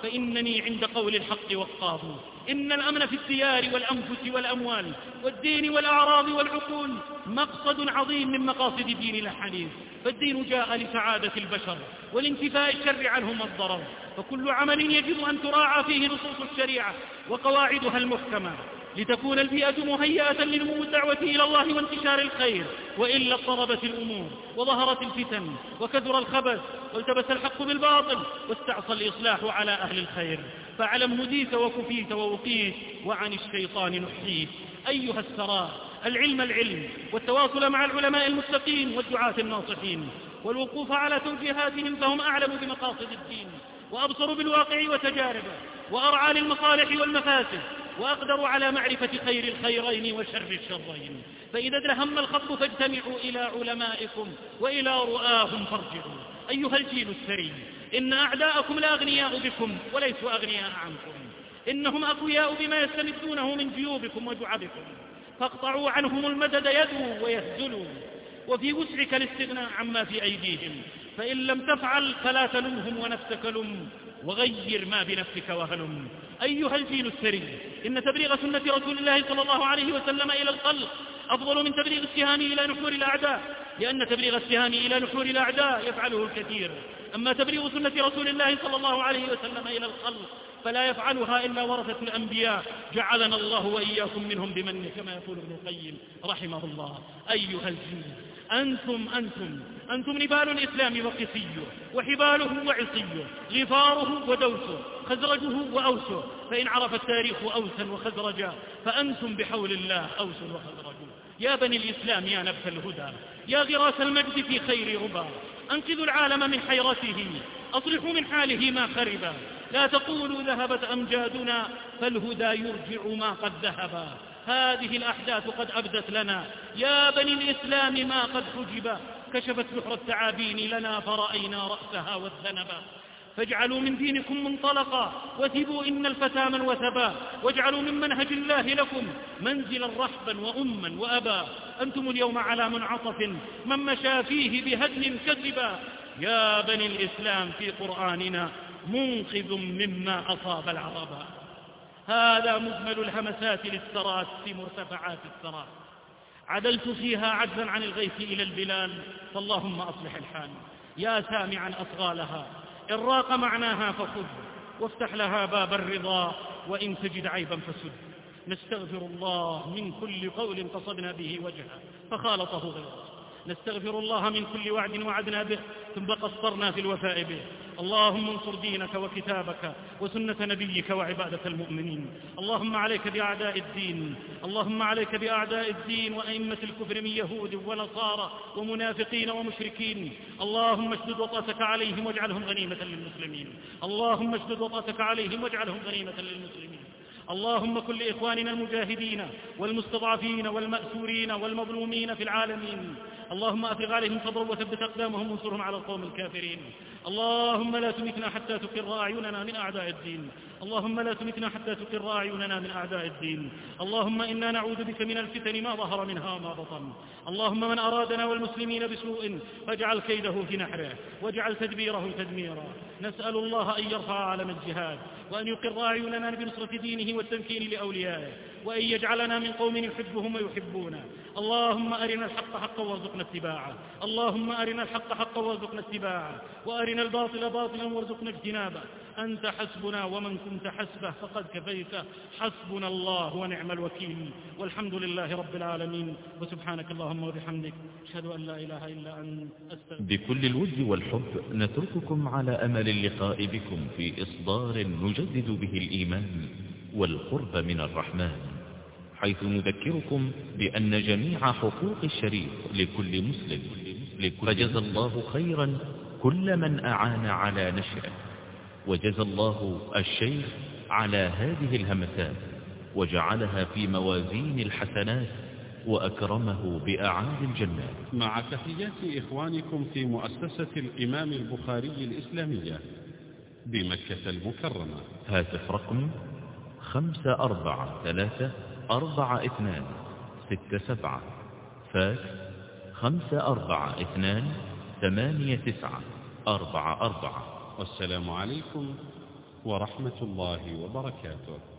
فإنني عند قول الحق وقاف. إن الأمن في الديار والأنفس والأموال والدين والأعراض والعقول مقصد عظيم من مقاصد ديننا الحنيف، فالدين جاء لسعادة البشر والانتفاء الشر عنهم الضرر، فكل عمل يجب أن تراعى فيه نصوص الشريعة وقواعدها المحكمة لتكون البيئة مهيئة لنمو الدعوة إلى الله وانتشار الخير، وإلا اضطربت الأمور وظهرت الفتن وكثر الخبث والتبس الحق بالباطل واستعصى الإصلاح على أهل الخير. فاعلم هديت وكفيت ووقيت وعن الشيطان نحييت. أيها السراء، العلم والتواصل مع العلماء المتقين والدعاة الناصحين والوقوف على توجيهاتهم، فهم أعلم بمقاصد الدين وأبصر بالواقع وتجاربه وأرعى للمصالح والمفاسد وأقدر على معرفة خير الخيرين وشر الشرين. فإذا ادلهم الخطب فاجتمعوا إلى علمائكم وإلى رؤاهم فارجعوا. أيها الجيل الثري، إن أعداءكم لأغنياء بكم وليسوا أغنياء عنكم، إنهم أقوياء بما يستمدونه من جيوبكم وجعبكم، فاقطعوا عنهم المدد يدوا ويهزلوا، وفي وسعك الاستغناء عما في أيديهم، فإن لم تفعل فلا تلمهم ونفسك لم، وغير ما بنفسك وهلم. أيها الجيل الثري، إن تبليغ سنة رسول الله صلى الله عليه وسلم إلى الخلق أفضل من تبليغ السهام إلى نحور الأعداء، لأن تبليغ السهام إلى نحور الأعداء يفعله الكثير، أما تبليغ سنة رسول الله صلى الله عليه وسلم إلى الخلق فلا يفعلها إلا ورثة الأنبياء، جعلنا الله وإياكم منهم بمنه، كما يقول ابن القيم رحمه الله. أيها الجيل، أنتم نبال الإسلام وقسيه وحباله وعصيه، غفاره ودوسه، خزرجه وأوسه، فإن عرف التاريخ أوسا وخزرجا فأنتم بحول الله أوس وخزرج. يا بني الإسلام، يا نبت الهدى، يا غراس المجد في خير ربا، أنقذوا العالم من حيرته، أصلحوا من حاله ما خربا، لا تقولوا ذهبت أمجادنا، فالهدى يرجع ما قد ذهبا. هذه الأحداث قد أبدت لنا يا بني الإسلام ما قد حجبا، كشفت بحر الثعابين لنا فرأينا رأسها والذنبا. فاجعلوا من دينكم منطلقا وثبوا إن الفتى من وثبا، واجعلوا من منهج الله لكم منزلا رحبا وأما وأبا. أنتم اليوم على منعطف من مشى فيه بهدم كذبا. يا بني الإسلام، في قرآننا منقذ مما أصاب العربا. هذا مجمل الهمسات للثرات في مرتفعات الثرات، عدلت فيها عجزا عن الغيث إلى البلاد، فاللهم أصلح الحال. يا سامعا أصغالها، إن راق معناها فخذ، وافتح لها باب الرضا، وإن تجد عيبا فسد. نستغفر الله من كل قول قصدنا به وجهه فخالطه غيره، نستغفر الله من كل وعد وعدنا به ثم قصرنا في الوفاء به. اللهم انصر دينك وكتابك وسنة نبيك وعبادة المؤمنين. اللهم عليك بأعداء الدين، اللهم عليك بأعداء الدين وأئمة الكفر من يهود ونصارى ومنافقين ومشركين. اللهم اشدد وطأتك عليهم واجعلهم غنيمة للمسلمين. اللهم اشدد وطأتك عليهم واجعلهم غنيمة للمسلمين. اللهم كن لإخواننا المجاهدين والمستضعفين والمأسورين والمظلومين في العالمين. اللهم أفرغ عليهم صبرا وثبت أقدامهم وانصرهم على القوم الكافرين. اللهم لا تمتنا حتى تقر أعيننا من أعداء الدين. اللهم لا تمتنا حتى تقر أعيننا من أعداء الدين. اللهم إنا نعوذ بك من الفتن ما ظهر منها وما بطن. اللهم من أرادنا والمسلمين بسوء فاجعل كيده في نحره واجعل تدبيره تدميرا. نسأل الله أن يرفع علم الجهاد، وأن يقر أعيننا بنصرة دينه والتمكين لأوليائه، وأن يجعلنا من قوم يحبهم ويحبونه. اللهم أرنا الحق حقا وارزقنا اتباعه. اللهم أرنا الحق حقا وارزقنا اتباعه، وأرنا الباطل باطلا وارزقنا اجتنابه. أنت حسبنا ومن كنت حسبه فقد كفيته. حسبنا الله ونعم الوكيل، والحمد لله رب العالمين. وسبحانك اللهم وبحمدك، أشهد أن لا إله إلا أنت، أستغفرك. بكل الود والحب نترككم على أمل اللقاء بكم في إصدار نجدد به الإيمان والقرب من الرحمن، حيث نذكركم بأن جميع حقوق الشريف لكل مسلم، فجزى الله خيرا كل من أعان على نشره، وجزى الله الشيخ على هذه الهمسات وجعلها في موازين الحسنات وأكرمه بأعالي الجنات. مع تحيات إخوانكم في مؤسسة الإمام البخاري الإسلامية بمكة المكرمة. هاتف رقم 5434267، فاكس 5428944. والسلام عليكم ورحمة الله وبركاته.